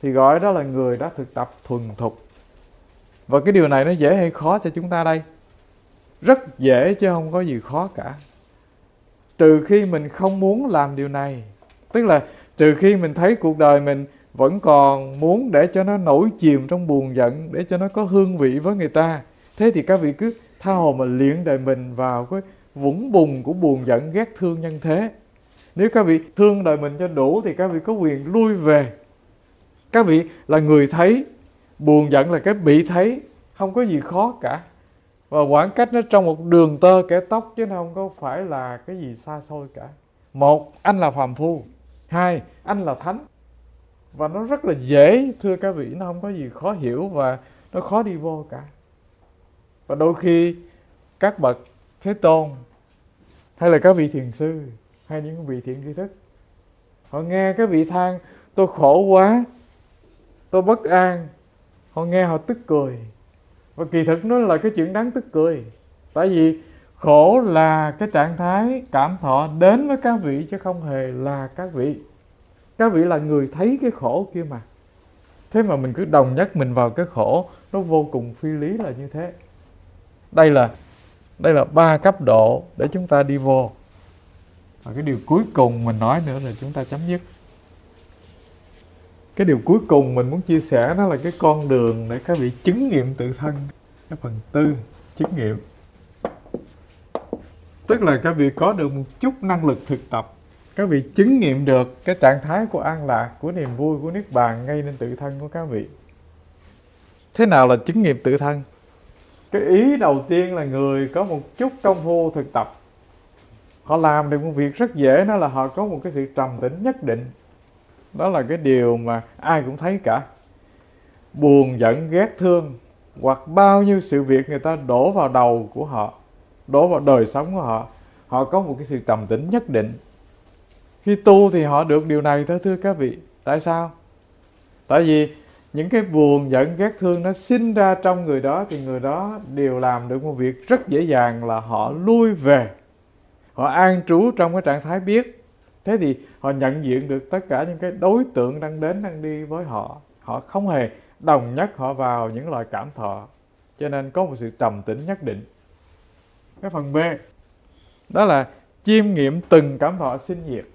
thì gọi đó là người đã thực tập thuần thục. Và cái điều này nó dễ hay khó cho chúng ta đây? Rất dễ chứ không có gì khó cả. Trừ khi mình không muốn làm điều này. Tức là trừ khi mình thấy cuộc đời mình vẫn còn muốn để cho nó nổi chìm trong buồn giận, để cho nó có hương vị với người ta. Thế thì các vị cứ tha hồ mà luyện đời mình vào cái vũng bùn của buồn giận, ghét thương nhân thế. Nếu các vị thương đời mình cho đủ thì các vị có quyền lui về. Các vị là người thấy, buồn giận là cái bị thấy, không có gì khó cả. Và khoảng cách nó trong một đường tơ kẻ tóc, chứ nó không có phải là cái gì xa xôi cả. Một, anh là phàm phu. Hai, anh là thánh. Và nó rất là dễ, thưa các vị, nó không có gì khó hiểu và nó khó đi vô cả. Và đôi khi các bậc Thế Tôn hay là các vị thiền sư hay những vị thiện tri thức, họ nghe các vị than tôi khổ quá, tôi bất an, họ nghe họ tức cười. Và kỳ thực nó là cái chuyện đáng tức cười. Tại vì khổ là cái trạng thái cảm thọ đến với các vị chứ không hề là các vị. Các vị là người thấy cái khổ kia mà. Thế mà mình cứ đồng nhất mình vào cái khổ, nó vô cùng phi lý là như thế. Đây là 3 cấp độ để chúng ta đi vô. Và cái điều cuối cùng mình nói nữa là chúng ta chấm dứt. Cái điều cuối cùng mình muốn chia sẻ đó là cái con đường để các vị chứng nghiệm tự thân. Cái phần tư, chứng nghiệm. Tức là các vị có được một chút năng lực thực tập. Các vị chứng nghiệm được cái trạng thái của an lạc, của niềm vui, của niết bàn ngay nên tự thân của các vị. Thế nào là chứng nghiệm tự thân? Cái ý đầu tiên là người có một chút công phu thực tập. Họ làm được một việc rất dễ, đó là họ có một cái sự trầm tĩnh nhất định. Đó là cái điều mà ai cũng thấy cả. Buồn, giận, ghét, thương hoặc bao nhiêu sự việc người ta đổ vào đầu của họ, đổ vào đời sống của họ, họ có một cái sự trầm tĩnh nhất định. Khi tu thì họ được điều này thôi, thưa các vị. Tại sao? Tại vì những cái buồn, giận, ghét, thương nó sinh ra trong người đó, thì người đó đều làm được một việc rất dễ dàng là họ lui về. Họ an trú trong cái trạng thái biết. Thế thì họ nhận diện được tất cả những cái đối tượng đang đến, đang đi với họ. Họ không hề đồng nhất họ vào những loại cảm thọ. Cho nên có một sự trầm tĩnh nhất định. Cái phần B, đó là chiêm nghiệm từng cảm thọ sinh diệt.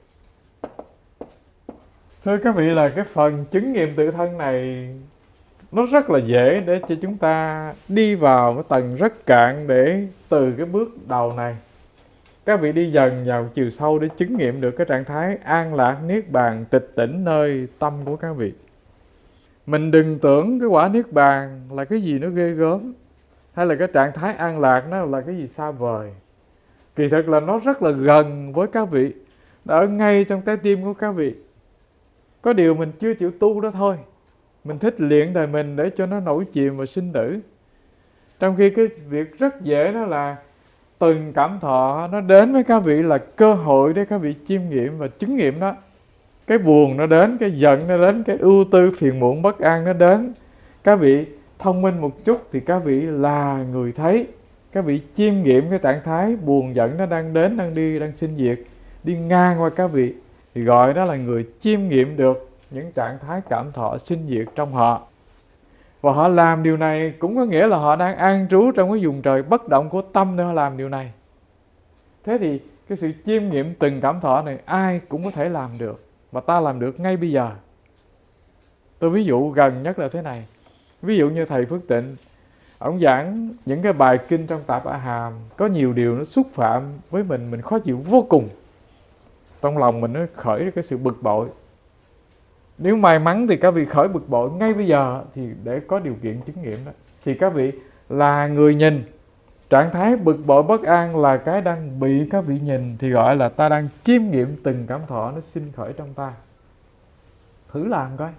Thưa các vị, là cái phần chứng nghiệm tự thân này nó rất là dễ để cho chúng ta đi vào cái tầng rất cạn, để từ cái bước đầu này các vị đi dần vào chiều sâu để chứng nghiệm được cái trạng thái an lạc, niết bàn, tịch tỉnh nơi tâm của các vị. Mình đừng tưởng cái quả niết bàn là cái gì nó ghê gớm, hay là cái trạng thái an lạc nó là cái gì xa vời. Kỳ thực là nó rất là gần với các vị, đã ở ngay trong trái tim của các vị. Có điều mình chưa chịu tu đó thôi. Mình thích luyện đời mình để cho nó nổi chìm vào sinh tử. Trong khi cái việc rất dễ đó là từng cảm thọ nó đến với các vị là cơ hội để các vị chiêm nghiệm và chứng nghiệm đó. Cái buồn nó đến, cái giận nó đến, cái ưu tư, phiền muộn, bất an nó đến. Các vị thông minh một chút thì các vị là người thấy. Các vị chiêm nghiệm cái trạng thái buồn giận nó đang đến, đang đi, đang sinh diệt, đi ngang qua các vị, thì gọi đó là người chiêm nghiệm được những trạng thái cảm thọ sinh diệt trong họ. Và họ làm điều này cũng có nghĩa là họ đang an trú trong cái vùng trời bất động của tâm để họ làm điều này. Thế thì cái sự chiêm nghiệm từng cảm thọ này ai cũng có thể làm được, và ta làm được ngay bây giờ. Tôi ví dụ gần nhất là thế này. Ví dụ như thầy Phước Tịnh, ông giảng những cái bài kinh trong Tạp A Hàm, có nhiều điều nó xúc phạm với mình khó chịu vô cùng. Trong lòng mình nó khởi ra cái sự bực bội. Nếu may mắn thì các vị khởi bực bội ngay bây giờ, thì để có điều kiện chứng nghiệm đó, thì các vị là người nhìn. Trạng thái bực bội bất an là cái đang bị các vị nhìn, thì gọi là ta đang chiêm nghiệm từng cảm thọ nó sinh khởi trong ta. Thử làm coi.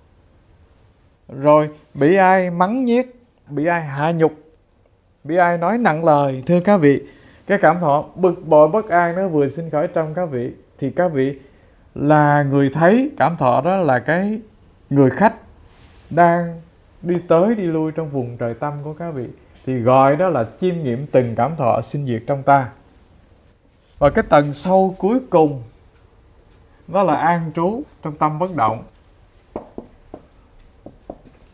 Rồi bị ai mắng nhiếc, bị ai hạ nhục, bị ai nói nặng lời, thưa các vị, cái cảm thọ bực bội bất an nó vừa sinh khởi trong các vị, thì các vị là người thấy cảm thọ đó là cái người khách đang đi tới đi lui trong vùng trời tâm của các vị, thì gọi đó là chiêm nghiệm từng cảm thọ sinh diệt trong ta. Và cái tầng sâu cuối cùng đó là an trú trong tâm bất động.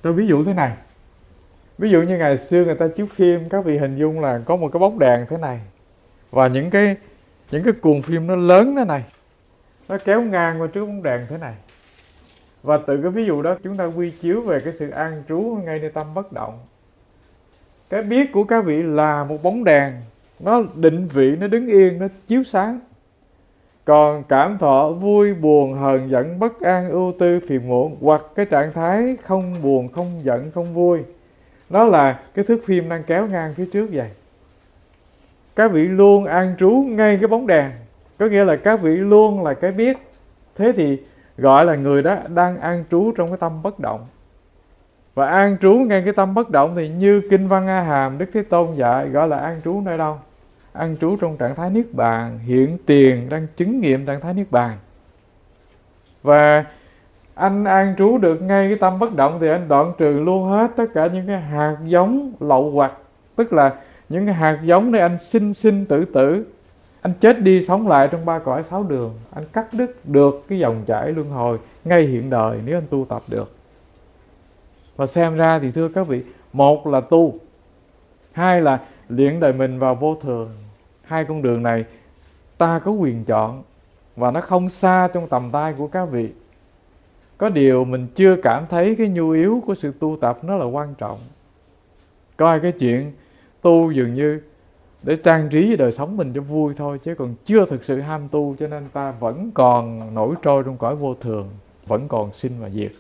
Tôi ví dụ thế này. Ví dụ như ngày xưa người ta chiếu phim, các vị hình dung là có một cái bóng đèn thế này, và những cái cuộn phim nó lớn thế này, nó kéo ngang qua trước bóng đèn thế này. Và từ cái ví dụ đó chúng ta quy chiếu về cái sự an trú ngay nơi tâm bất động. Cái biết của các vị là một bóng đèn, nó định vị, nó đứng yên, nó chiếu sáng. Còn cảm thọ vui, buồn, hờn, giận, bất an, ưu tư, phiền muộn, hoặc cái trạng thái không buồn, không giận, không vui, nó là cái thước phim đang kéo ngang phía trước vậy. Các vị luôn an trú ngay cái bóng đèn, có nghĩa là các vị luôn là cái biết. Thế thì gọi là người đó đang an trú trong cái tâm bất động. Và an trú ngay cái tâm bất động thì như Kinh Văn A Hàm Đức Thế Tôn dạy, gọi là an trú nơi đâu? An trú trong trạng thái Niết Bàn, hiện tiền, đang chứng nghiệm trạng thái Niết Bàn. Và anh an trú được ngay cái tâm bất động thì anh đoạn trừ luôn hết tất cả những cái hạt giống lậu hoặc, tức là những cái hạt giống để anh sinh sinh tử tử, anh chết đi sống lại trong ba cõi sáu đường. Anh cắt đứt được cái dòng chảy luân hồi ngay hiện đời nếu anh tu tập được. Và xem ra thì thưa các vị, một là tu, hai là luyện đời mình vào vô thường. Hai con đường này ta có quyền chọn, và nó không xa trong tầm tay của các vị. Có điều mình chưa cảm thấy cái nhu yếu của sự tu tập nó là quan trọng. Coi cái chuyện tu dường như để trang trí đời sống mình cho vui thôi, chứ còn chưa thực sự ham tu, cho nên ta vẫn còn nổi trôi trong cõi vô thường, vẫn còn sinh và diệt.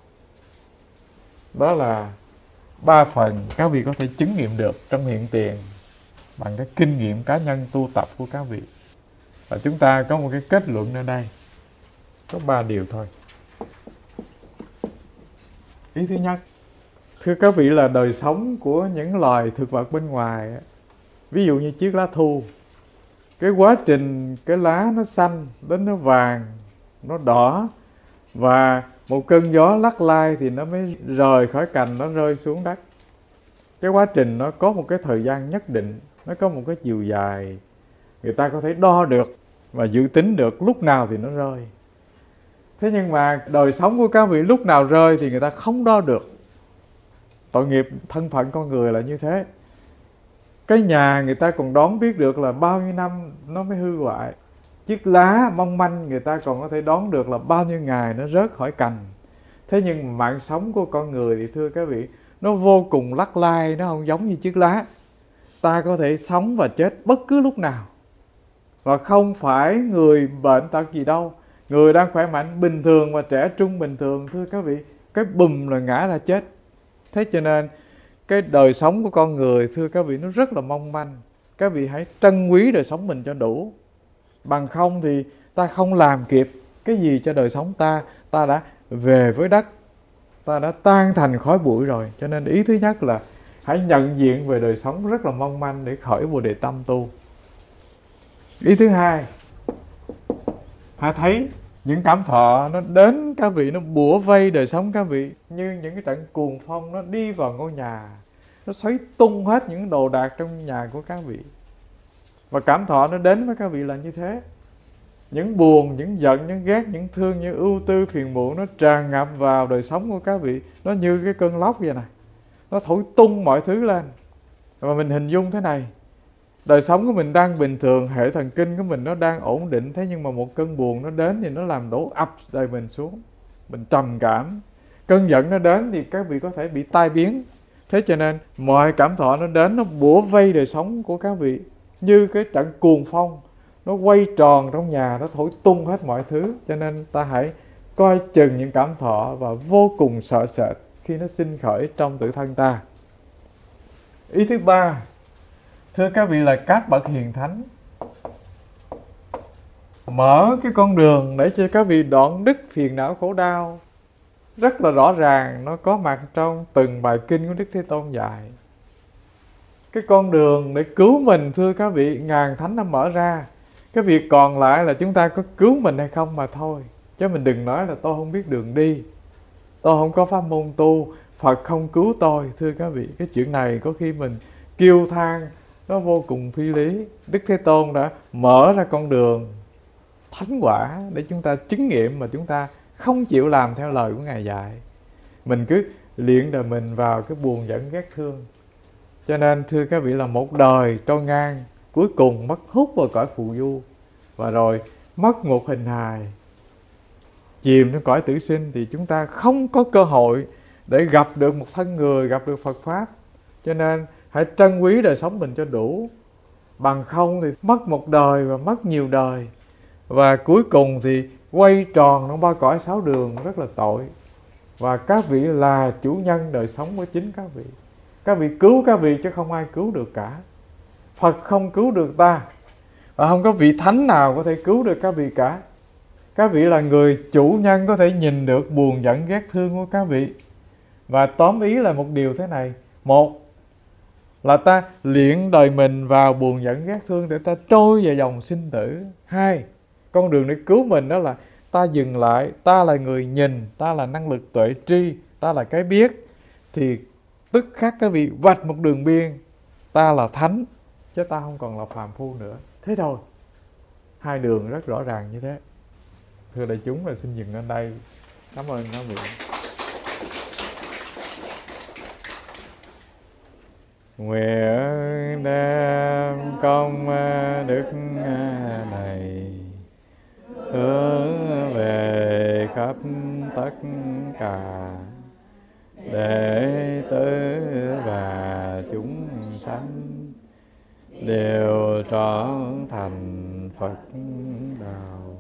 Đó là 3 phần các vị có thể chứng nghiệm được trong hiện tiền bằng cái kinh nghiệm cá nhân tu tập của các vị. Và chúng ta có một cái kết luận ở đây, có 3 điều thôi. Ý thứ nhất, thưa các vị, là đời sống của những loài thực vật bên ngoài, ví dụ như chiếc lá thu, cái quá trình cái lá nó xanh đến nó vàng, nó đỏ, và một cơn gió lắc lai thì nó mới rời khỏi cành, nó rơi xuống đất. Cái quá trình nó có một cái thời gian nhất định, nó có một cái chiều dài, người ta có thể đo được và dự tính được lúc nào thì nó rơi. Thế nhưng mà đời sống của các vị lúc nào rơi thì người ta không đo được. Tội nghiệp thân phận con người là như thế. Cái nhà người ta còn đoán biết được là bao nhiêu năm nó mới hư hoại. Chiếc lá mong manh người ta còn có thể đoán được là bao nhiêu ngày nó rớt khỏi cành. Thế nhưng mạng sống của con người thì thưa các vị, nó vô cùng lắc lai, nó không giống như chiếc lá. Ta có thể sống và chết bất cứ lúc nào. Và không phải người bệnh tật gì đâu, người đang khỏe mạnh bình thường và trẻ trung bình thường, thưa các vị, cái bùm là ngã ra chết. Thế cho nên cái đời sống của con người, thưa các vị, nó rất là mong manh. Các vị hãy trân quý đời sống mình cho đủ. Bằng không thì ta không làm kịp cái gì cho đời sống ta. Ta đã về với đất, ta đã tan thành khói bụi rồi. Cho nên ý thứ nhất là hãy nhận diện về đời sống rất là mong manh để khởi Bồ Đề tâm tu. Ý thứ hai, hãy thấy những cảm thọ nó đến các vị, nó bủa vây đời sống các vị như những cái trận cuồng phong, nó đi vào ngôi nhà, nó xoáy tung hết những đồ đạc trong nhà của các vị. Và cảm thọ nó đến với các vị là như thế. Những buồn, những giận, những ghét, những thương, những ưu tư, phiền muộn nó tràn ngập vào đời sống của các vị. Nó như cái cơn lốc vậy này, nó thổi tung mọi thứ lên. Và mình hình dung thế này, đời sống của mình đang bình thường, hệ thần kinh của mình nó đang ổn định, thế nhưng mà một cơn buồn nó đến thì nó làm đổ ập đời mình xuống, mình trầm cảm. Cơn giận nó đến thì các vị có thể bị tai biến. Thế cho nên mọi cảm thọ nó đến, nó bủa vây đời sống của các vị như cái trận cuồng phong, nó quay tròn trong nhà, nó thổi tung hết mọi thứ. Cho nên ta hãy coi chừng những cảm thọ và vô cùng sợ sệt khi nó sinh khởi trong tự thân ta. Ý thứ ba, thưa các vị, là các bậc hiền thánh mở cái con đường để cho các vị đoạn đứt phiền não khổ đau rất là rõ ràng. Nó có mặt trong từng bài kinh của Đức Thế Tôn dạy. Cái con đường để cứu mình, thưa các vị, ngàn thánh đã mở ra. Cái việc còn lại là chúng ta có cứu mình hay không mà thôi. Chứ mình đừng nói là tôi không biết đường đi, tôi không có pháp môn tu, Phật không cứu tôi. Thưa các vị, cái chuyện này có khi mình kêu than nó vô cùng phi lý. Đức Thế Tôn đã mở ra con đường thánh quả để chúng ta chứng nghiệm, mà chúng ta không chịu làm theo lời của Ngài dạy. Mình cứ luyện đời mình vào cái buồn giận ghét thương. Cho nên thưa các vị là một đời trôi ngang, cuối cùng mất hút vào cõi phù du, và rồi mất một hình hài, chìm trong cõi tử sinh, thì chúng ta không có cơ hội để gặp được một thân người, gặp được Phật Pháp. Cho nên hãy trân quý đời sống mình cho đủ, bằng không thì mất một đời và mất nhiều đời, và cuối cùng thì quay tròn trong ba cõi sáu đường, rất là tội. Và các vị là chủ nhân đời sống của chính các vị. Các vị cứu các vị chứ không ai cứu được cả. Phật không cứu được ta, và không có vị thánh nào có thể cứu được các vị cả. Các vị là người chủ nhân có thể nhìn được buồn giận ghét thương của các vị. Và tóm ý là một điều thế này: một là ta luyện đời mình vào buồn giận ghét thương để ta trôi vào dòng sinh tử. Hai, con đường để cứu mình đó là ta dừng lại, ta là người nhìn, ta là năng lực tuệ tri, ta là cái biết, thì tức khắc các vị vạch một đường biên, ta là thánh chứ ta không còn là phàm phu nữa. Thế thôi, hai đường rất rõ ràng như thế. Thưa đại chúng, là xin dừng ở đây. Cảm ơn các vị. Nguyện đem công đức này hướng về khắp tất cả đệ tử và chúng sanh đều trọn thành Phật đạo.